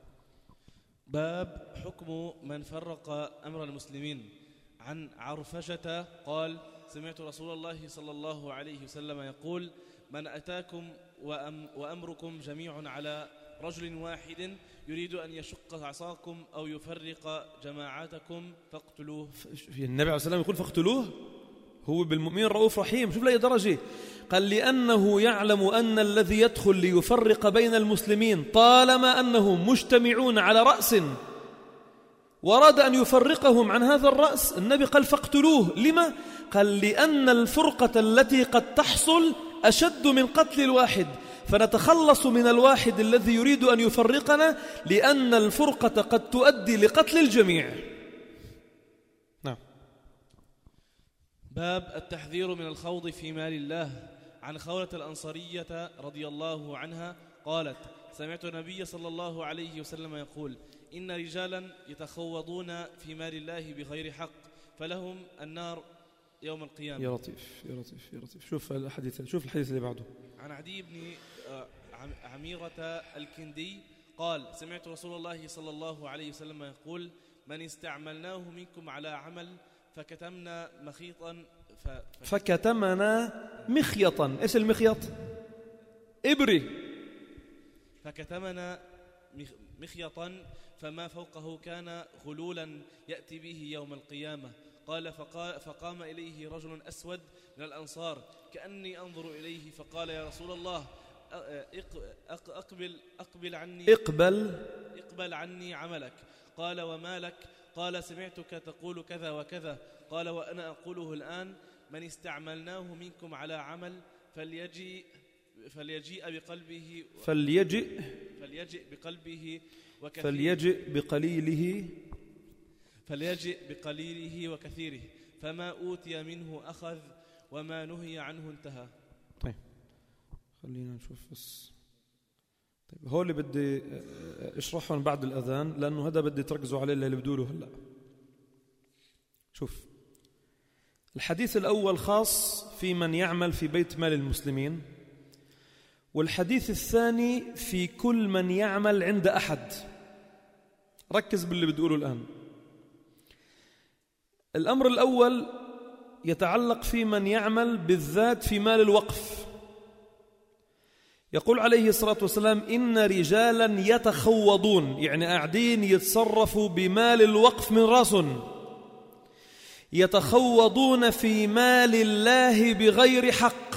باب حكم من فرق أمر المسلمين. عن عرفجة قال سمعت رسول الله صلى الله عليه وسلم يقول من أتاكم وأمركم جميع على رجل واحد يريد أن يشق عصاكم أو يفرق جماعاتكم فاقتلوه. النبي عليه الصلاة والسلام يقول فاقتلوه. هو بالمؤمنين رؤوف رحيم. شوف لأي درجة. قال لأنه يعلم أن الذي يدخل ليفرق بين المسلمين طالما أنهم مجتمعون على رأس وراد أن يفرقهم عن هذا الرأس، النبي قال فاقتلوه. لما؟ قال لأن الفرقة التي قد تحصل أشد من قتل الواحد، فنتخلص من الواحد الذي يريد أن يفرقنا لأن الفرقة قد تؤدي لقتل الجميع. نعم. باب التحذير من الخوض في مال الله. عن خولة الأنصارية رضي الله عنها قالت سمعت النبي صلى الله عليه وسلم يقول إن رجالا يتخوضون في مال الله بغير حق فلهم النار يوم القيامة. يا لطيف يا لطيف يا لطيف. شوف الحديث اللي بعده. عن عدي بن عميرة الكندي قال سمعت رسول الله صلى الله عليه وسلم يقول من استعملناه منكم على عمل فكتمنا مخيطا فكتمنا مخيطا. إيش المخيط؟ إبري. فكتمنا مخيطا فما فوقه كان غلولا يأتي به يوم القيامة. قال فقام إليه رجل أسود من الأنصار كأني أنظر إليه فقال يا رسول الله اقبل عني عملك. قال وما لك؟ قال سمعتك تقول كذا وكذا. قال وأنا أقوله الآن من استعملناه منكم على عمل فليجيء بقليله وكثيره فما أوتي منه أخذ وما نهي عنه انتهى. طيب خلينا نشوف بس. طيب هو اللي بدي اشرحهم بعد الأذان لأنه هذا بدي تركزوا عليه اللي بدوله هلأ. شوف الحديث الأول خاص في من يعمل في بيت مال المسلمين، والحديث الثاني في كل من يعمل عند أحد. ركز باللي بتقوله الآن. الأمر الأول يتعلق في من يعمل بالذات في مال الوقف. يقول عليه الصلاة والسلام إن رجالا يتخوضون، يعني قاعدين يتصرفوا بمال الوقف من راسهم، يتخوضون في مال الله بغير حق.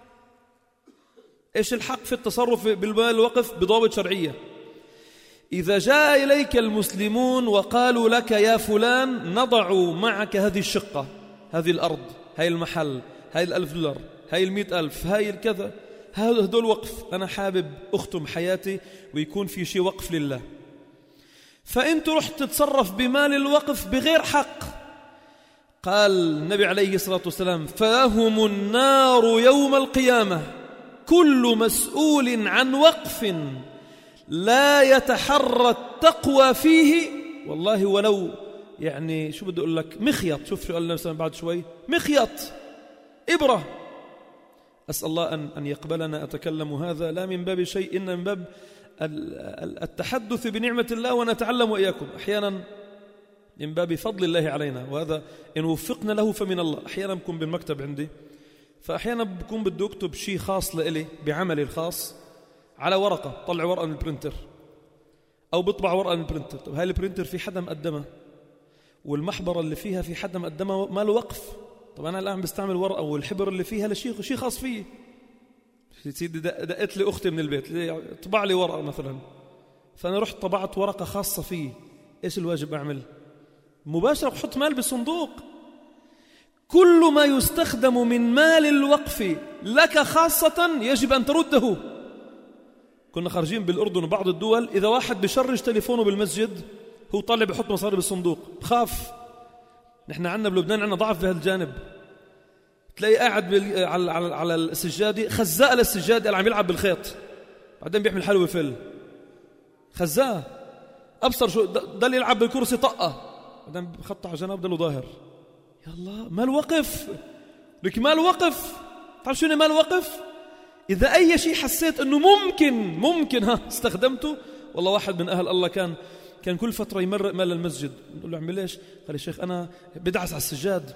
إيش الحق في التصرف بالمال الوقف؟ بضوابط شرعية. إذا جاء إليك المسلمون وقالوا لك يا فلان نضع معك هذه الشقة، هذه الأرض، هاي المحل، هاي $1000، هاي 100,000، هاي الكذا، هدول وقف، أنا حابب أختم حياتي ويكون في شيء وقف لله، فأنت رحت تتصرف بمال الوقف بغير حق. قال النبي عليه الصلاة والسلام فلهم النار يوم القيامة كل مسؤول عن وقف لا يتحرى التقوى فيه، والله ولو يعني شو بدي أقول لك مخيط. شوف شو قال النبي صلى الله عليه وسلم بعد شوي، مخيط إبرة. أسأل الله أن يقبلنا. أتكلم هذا لا من باب شيء، إن من باب التحدث بنعمة الله ونتعلم وإياكم أحيانا من باب فضل الله علينا، وهذا إن وفقنا له فمن الله. أحيانا بكون بالمكتب عندي، فأحيانا بكون بدي أكتب شيء خاص لإلي بعملي الخاص على ورقة، طلع ورقة من البرنتر أو بطبع ورقة من البرنتر. طب هاي البرنتر في حدا مقدمها والمحبرة اللي فيها في حدا مقدمها ما له وقف. طب أنا الآن بستعمل ورقة والحبر اللي فيها لشيء خاص فيه. سيدي دقت لي أختي من البيت طبع لي ورقة مثلا، فأنا رحت طبعت ورقة خاصة فيه. إيش الواجب أعمل؟ مباشرة بحط مال بالصندوق. كل ما يستخدم من مال الوقف لك خاصة يجب أن ترده. كنا خارجين بالأردن وبعض الدول إذا واحد بشرج تليفونه بالمسجد هو طالع بحط مصاري بالصندوق، بخاف. نحن عندنا بلبنان عندنا ضعف بهذا الجانب. تلاقي قاعد على السجادة، خزاء للسجادة اللي عم يلعب بالخيط، بعدين بيحمل حاله بفل. خزاء أبصر شو ضل يلعب بالكرسي طقة، بعدين بخط على جنب ضله ظاهر. يلا مال وقف لك، مال وقف. تعرف شو مال وقف؟ إذا أي شيء حسيت أنه ممكن استخدمته. والله واحد من أهل الله كان كل فترة يمرق مال المسجد، نقول له عمل ليش؟ قال يا شيخ أنا بدعس على السجاد،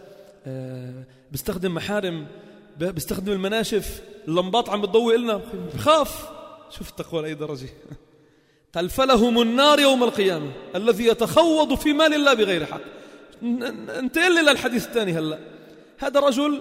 بستخدم محارم، بستخدم المناشف، اللمبات عم بتضوي لنا، بخاف. شوف التقوى لأي درجة. قال فلهم النار يوم القيامة الذي يتخوض في مال الله بغير حق. انتقل لي للحديث الثاني هلأ. هذا رجل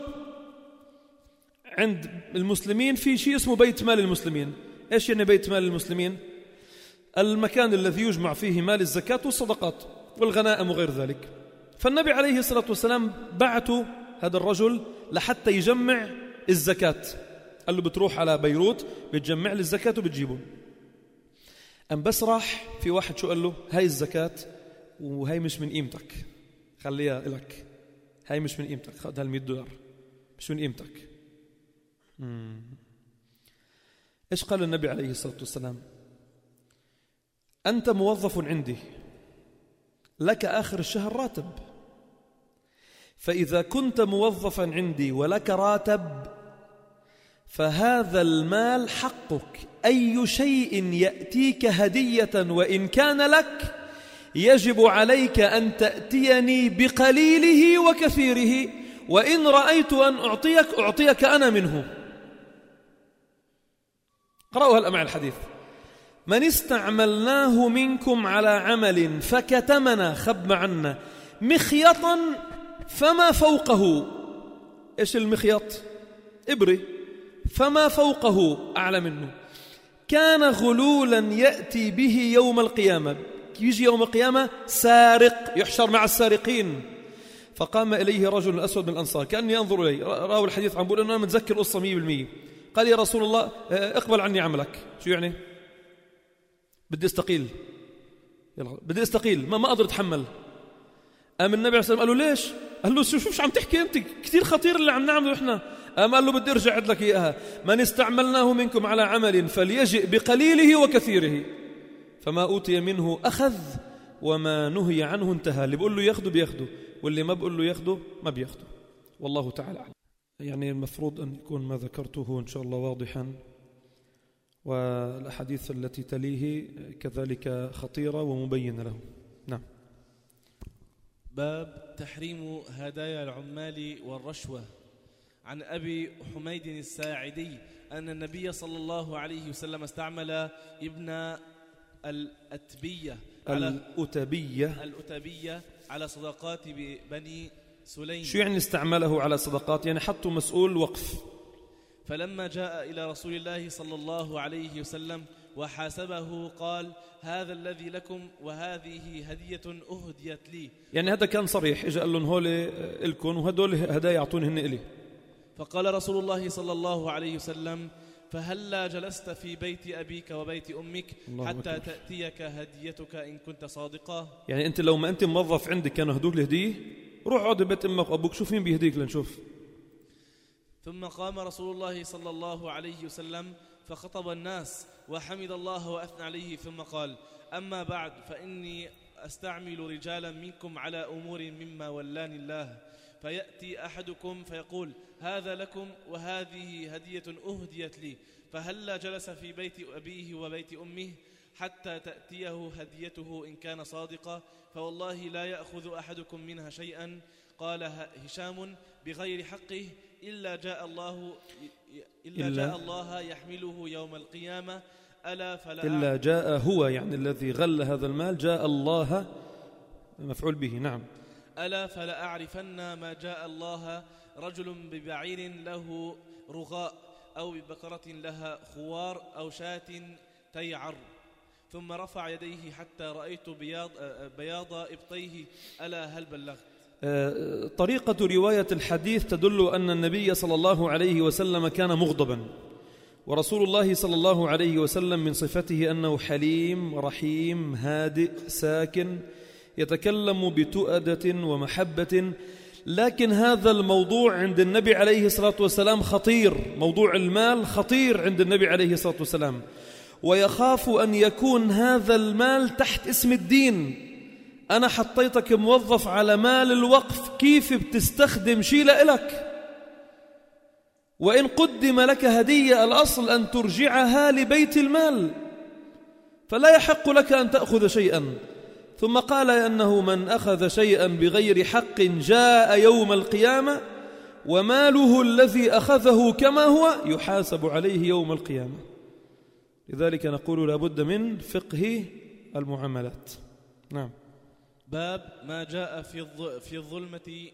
عند المسلمين في شيء اسمه بيت مال المسلمين. إيش يعني بيت مال المسلمين؟ المكان الذي يجمع فيه مال الزكاة والصدقات والغنائم وغير ذلك. فالنبي عليه الصلاة والسلام بعته هذا الرجل لحتى يجمع الزكاة. قال له بتروح على بيروت بتجمع لي الزكاة وبتجيبه. أم بس راح في واحد شو قال له هاي الزكاة وهي مش من قيمتك، خليها لك، هاي مش من قيمتك، خذها $100 مش من قيمتك. إيش قال النبي عليه الصلاة والسلام؟ أنت موظف عندي، لك آخر الشهر راتب، فإذا كنت موظفا عندي ولك راتب فهذا المال حقك. أي شيء يأتيك هدية وإن كان لك يجب عليك أن تأتيني بقليله وكثيره، وإن رأيت أن أعطيك أنا منه. قرأوا هلأ مع الحديث. من استعملناه منكم على عمل فكتمنا، خب عنا مخيطا فما فوقه، إيش المخيط؟ إبرة، فما فوقه أعلى منه، كان غلولا يأتي به يوم القيامة، يجي يوم القيامة سارق يحشر مع السارقين. فقام إليه رجل أسود من الأنصار كأني أنظر إليه، راوي الحديث عم بقول أنه أنا متذكر قصة 100%. قال يا رسول الله اقبل عني عملك. شو يعني؟ بدي استقيل، يلا بدي استقيل، ما أقدر أتحمل. قام النبي عليه الصلاة والسلام قال له ليش؟ قال له شوف عم تحكي أنت كثير خطير اللي عم نعمله إحنا. قال له بدي أرجع أعد لك إياها، من استعملناه منكم على عمل فليجئ بقليله وكثيره، فما أوتي منه أخذ وما نهي عنه انتهى. اللي بقول له ياخده بياخده، واللي ما بقول له ياخده ما بياخده. والله تعالى أعلم. يعني المفروض أن يكون ما ذكرته إن شاء الله واضحا، والأحاديث التي تليه كذلك خطيرة ومبينة له. نعم. باب تحريم هدايا العمال والرشوة. عن أبي حميد الساعدي أن النبي صلى الله عليه وسلم استعمل ابن الأتبية على صدقات بني سليم. شو يعني استعمله على صدقات؟ يعني حطوا مسؤول وقف. فلما جاء إلى رسول الله صلى الله عليه وسلم وحاسبه قال هذا الذي لكم وهذه هدية أهديت لي. يعني هذا كان صريح، إجا قال لهم هول إلكم وهدول هدايا يعطونهن إلي. فقال رسول الله صلى الله عليه وسلم فهلا جلست في بيت أبيك وبيت أمك حتى تأتيك هديتك إن كنت صادقا. يعني أنت لو ما أنت موظف عندك كانوا هدوك الهدية، روح اقعد ببيت أمك وأبوك، شوف مين بيهديك لنشوف. ثم قام رسول الله صلى الله عليه وسلم فخطب الناس وحمد الله وأثنى عليه، ثم قال أما بعد فإني أستعمل رجالا منكم على أمور مما ولاني الله، فيأتي أحدكم فيقول هذا لكم وهذه هدية أهديت لي، فهلا جلس في بيت أبيه وبيت أمه حتى تأتيه هديته إن كان صادقا، فوالله لا يأخذ أحدكم منها شيئا. قال هشام بغير حقه إلا جاء الله يحمله يوم القيامة. إلا جاء هو، يعني الذي غل هذا المال جاء الله مفعول به. نعم. ألا فلا أعرفن ما جاء الله رجل ببعير له رغاء أو ببقرة لها خوار أو شاة تيعر، ثم رفع يديه حتى رأيت بياض إبطيه. ألا هل بلغت؟ طريقة رواية الحديث تدل أن النبي صلى الله عليه وسلم كان مغضبا، ورسول الله صلى الله عليه وسلم من صفته أنه حليم رحيم هادئ ساكن يتكلم بتؤدة ومحبة. لكن هذا الموضوع عند النبي عليه الصلاة والسلام خطير، موضوع المال خطير عند النبي عليه الصلاة والسلام، ويخاف أن يكون هذا المال تحت اسم الدين. أنا حطيتك موظف على مال الوقف، كيف بتستخدم شيء لإلك؟ وإن قدم لك هدية الأصل أن ترجعها لبيت المال، فلا يحق لك أن تأخذ شيئا. ثم قال أنه من أخذ شيئا بغير حق جاء يوم القيامة وماله الذي أخذه كما هو يحاسب عليه يوم القيامة. لذلك نقول لابد من فقه المعاملات. نعم. باب ما جاء في الظلمة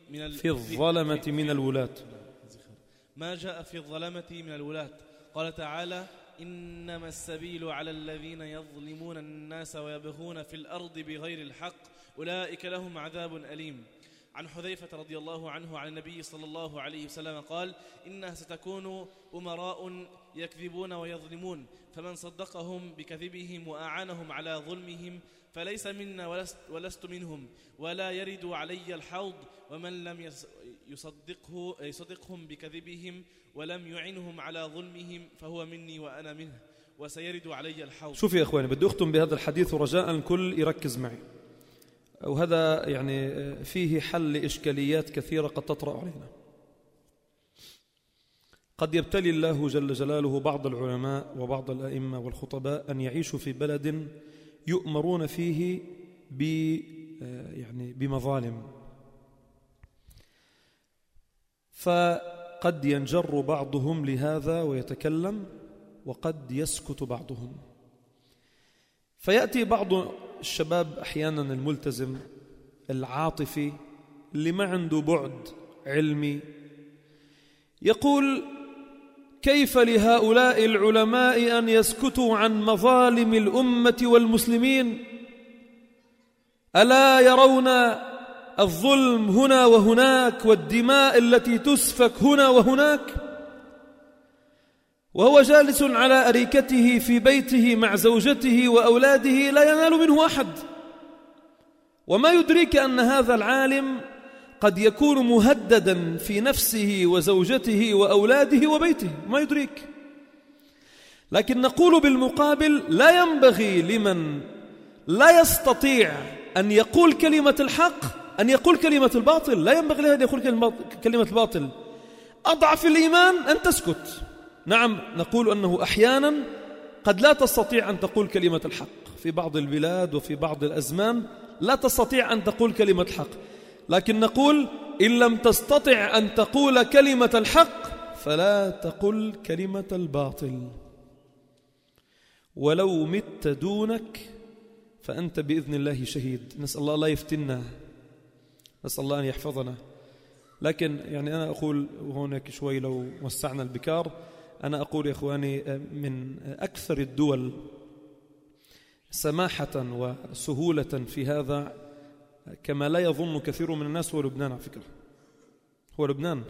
من الولاة. ما جاء في الظلمة من الولاة. قال تعالى إنما السبيل على الذين يظلمون الناس ويبغون في الأرض بغير الحق أولئك لهم عذاب أليم. عن حذيفة رضي الله عنه عن النبي صلى الله عليه وسلم قال إنها ستكون أمراء يكذبون ويظلمون، فمن صدقهم بكذبهم وأعانهم على ظلمهم فليس منا ولست منهم، ولا يرد علي الحوض، ومن لم يصدقهم بكذبهم ولم يعنهم على ظلمهم فهو مني وأنا منه، وسيرد علي الحوض. شوف يا إخواني، بدي أختم بهذا الحديث ورجاء الكل يركز معي، وهذا يعني فيه حل لإشكاليات كثيرة قد تطرأ علينا. قد يبتلي الله جل جلاله بعض العلماء وبعض الأئمة والخطباء أن يعيشوا في بلد يؤمرون فيه بمظالم، فقد ينجر بعضهم لهذا ويتكلم، وقد يسكت بعضهم. فيأتي بعض الشباب أحيانا الملتزم العاطفي اللي ما عنده بعد علمي يقول: كيف لهؤلاء العلماء أن يسكتوا عن مظالم الأمة والمسلمين؟ ألا يرون الظلم هنا وهناك والدماء التي تسفك هنا وهناك؟ وهو جالس على أريكته في بيته مع زوجته وأولاده لا ينال منه أحد. وما يدريك أن هذا العالم قد يكون مهددا في نفسه وزوجته وأولاده وبيته، ما يدريك. لكن نقول بالمقابل: لا ينبغي لمن لا يستطيع أن يقول كلمة الحق أن يقول كلمة الباطل، لا ينبغي له أن يقول كلمة الباطل. أضعف الإيمان أن تسكت. نعم، نقول أنه أحيانا قد لا تستطيع أن تقول كلمة الحق في بعض البلاد وفي بعض الأزمان، لا تستطيع أن تقول كلمة الحق، لكن نقول: إن لم تستطع أن تقول كلمة الحق فلا تقل كلمة الباطل. ولو مت دونك فأنت بإذن الله شهيد. نسأل الله لا يفتنا، نسأل الله أن يحفظنا. لكن يعني أنا أقول هناك شوي لو وسعنا البكار، أنا أقول يا إخواني من أكثر الدول سماحة وسهولة في هذا كما لا يظن كثير من الناس هو لبنان. على فكرة هو لبنان.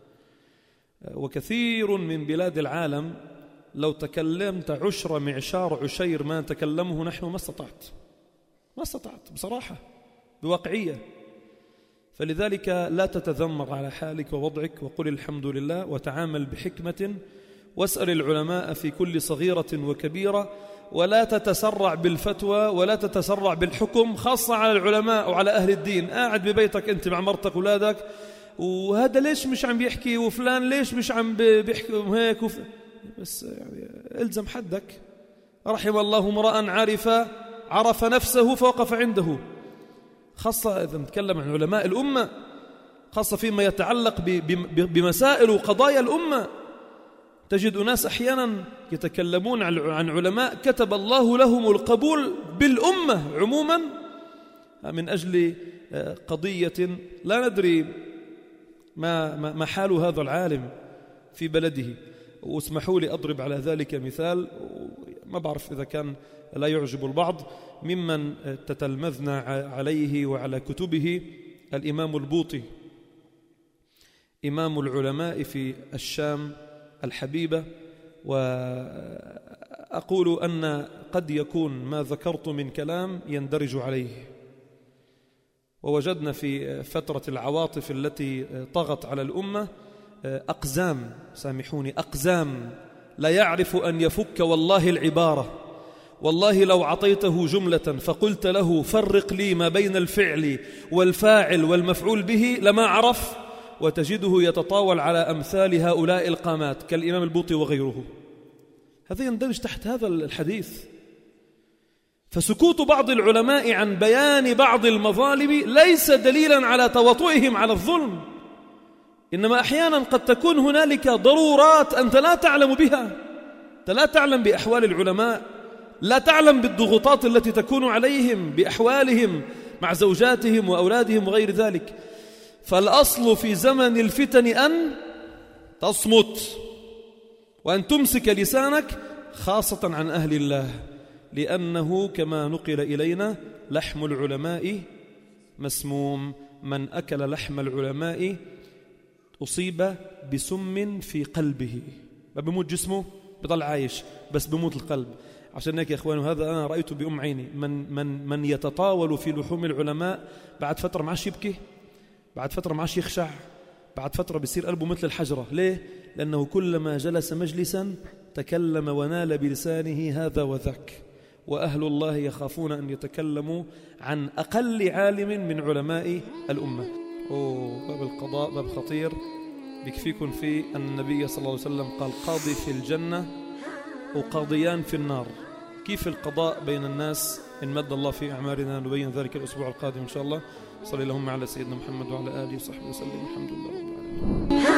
وكثير من بلاد العالم لو تكلمت عشر معشار عشير ما نتكلمه نحن ما استطعت بصراحة بواقعية. فلذلك لا تتذمر على حالك ووضعك، وقل الحمد لله، وتعامل بحكمة، واسأل العلماء في كل صغيرة وكبيرة، ولا تتسرع بالفتوى ولا تتسرع بالحكم، خاصة على العلماء وعلى أهل الدين. قاعد ببيتك أنت مع مرتك وولادك، وهذا ليش مش عم بيحكي، وفلان ليش مش عم بيحكي هيك بس يعني الزم حدك. رحم الله امرأ عرف نفسه فوقف عنده. خاصة إذا نتكلم عن علماء الأمة، خاصة فيما يتعلق بمسائل وقضايا الأمة، تجد ناس أحيانا يتكلمون عن علماء كتب الله لهم القبول بالأمة عموما من أجل قضية لا ندري ما حال هذا العالم في بلده. واسمحوا لي أضرب على ذلك مثال، ما بعرف إذا كان لا يعجب البعض، ممن تتلمذنا عليه وعلى كتبه الإمام البوطي، إمام العلماء في الشام الحبيبة. وأقول أن قد يكون ما ذكرت من كلام يندرج عليه. ووجدنا في فترة العواطف التي طغت على الأمة أقزام، سامحوني، أقزام لا يعرف أن يفك والله العبارة. والله لو عطيته جملة فقلت له فرق لي ما بين الفعل والفاعل والمفعول به لما عرف، وتجده يتطاول على أمثال هؤلاء القامات كالإمام البوطي وغيره. هذا يندرج تحت هذا الحديث. فسكوت بعض العلماء عن بيان بعض المظالم ليس دليلا على تواطؤهم على الظلم، إنما أحيانا قد تكون هنالك ضرورات أنت لا تعلم بها، أنت لا تعلم بأحوال العلماء، لا تعلم بالضغوطات التي تكون عليهم بأحوالهم مع زوجاتهم وأولادهم وغير ذلك. فالأصل في زمن الفتن أن تصمت وأن تمسك لسانك، خاصة عن أهل الله، لأنه كما نقل إلينا لحم العلماء مسموم. من أكل لحم العلماء أصيب بسم في قلبه، ما بموت جسمه، بضل عايش بس بموت القلب. عشان هيك يا إخوان، وهذا أنا رأيته بأم عيني، من يتطاول في لحوم العلماء بعد فترة معاش يبكي، بعد فترة معاش يخشع، بعد فترة بيصير قلبه مثل الحجرة. ليه؟ لأنه كلما جلس مجلسا تكلم ونال بلسانه هذا وذاك. وأهل الله يخافون أن يتكلموا عن أقل عالم من علماء الأمة. باب القضاء باب خطير، بيكفيكم فيه أن النبي صلى الله عليه وسلم قال: قاضي في الجنة وقاضيان في النار. كيف القضاء بين الناس؟ إن مد الله في أعمارنا نبين ذلك الأسبوع القادم إن شاء الله. صلى اللهم على سيدنا محمد وعلى آله وصحبه وسلم. الحمد لله رب العالمين.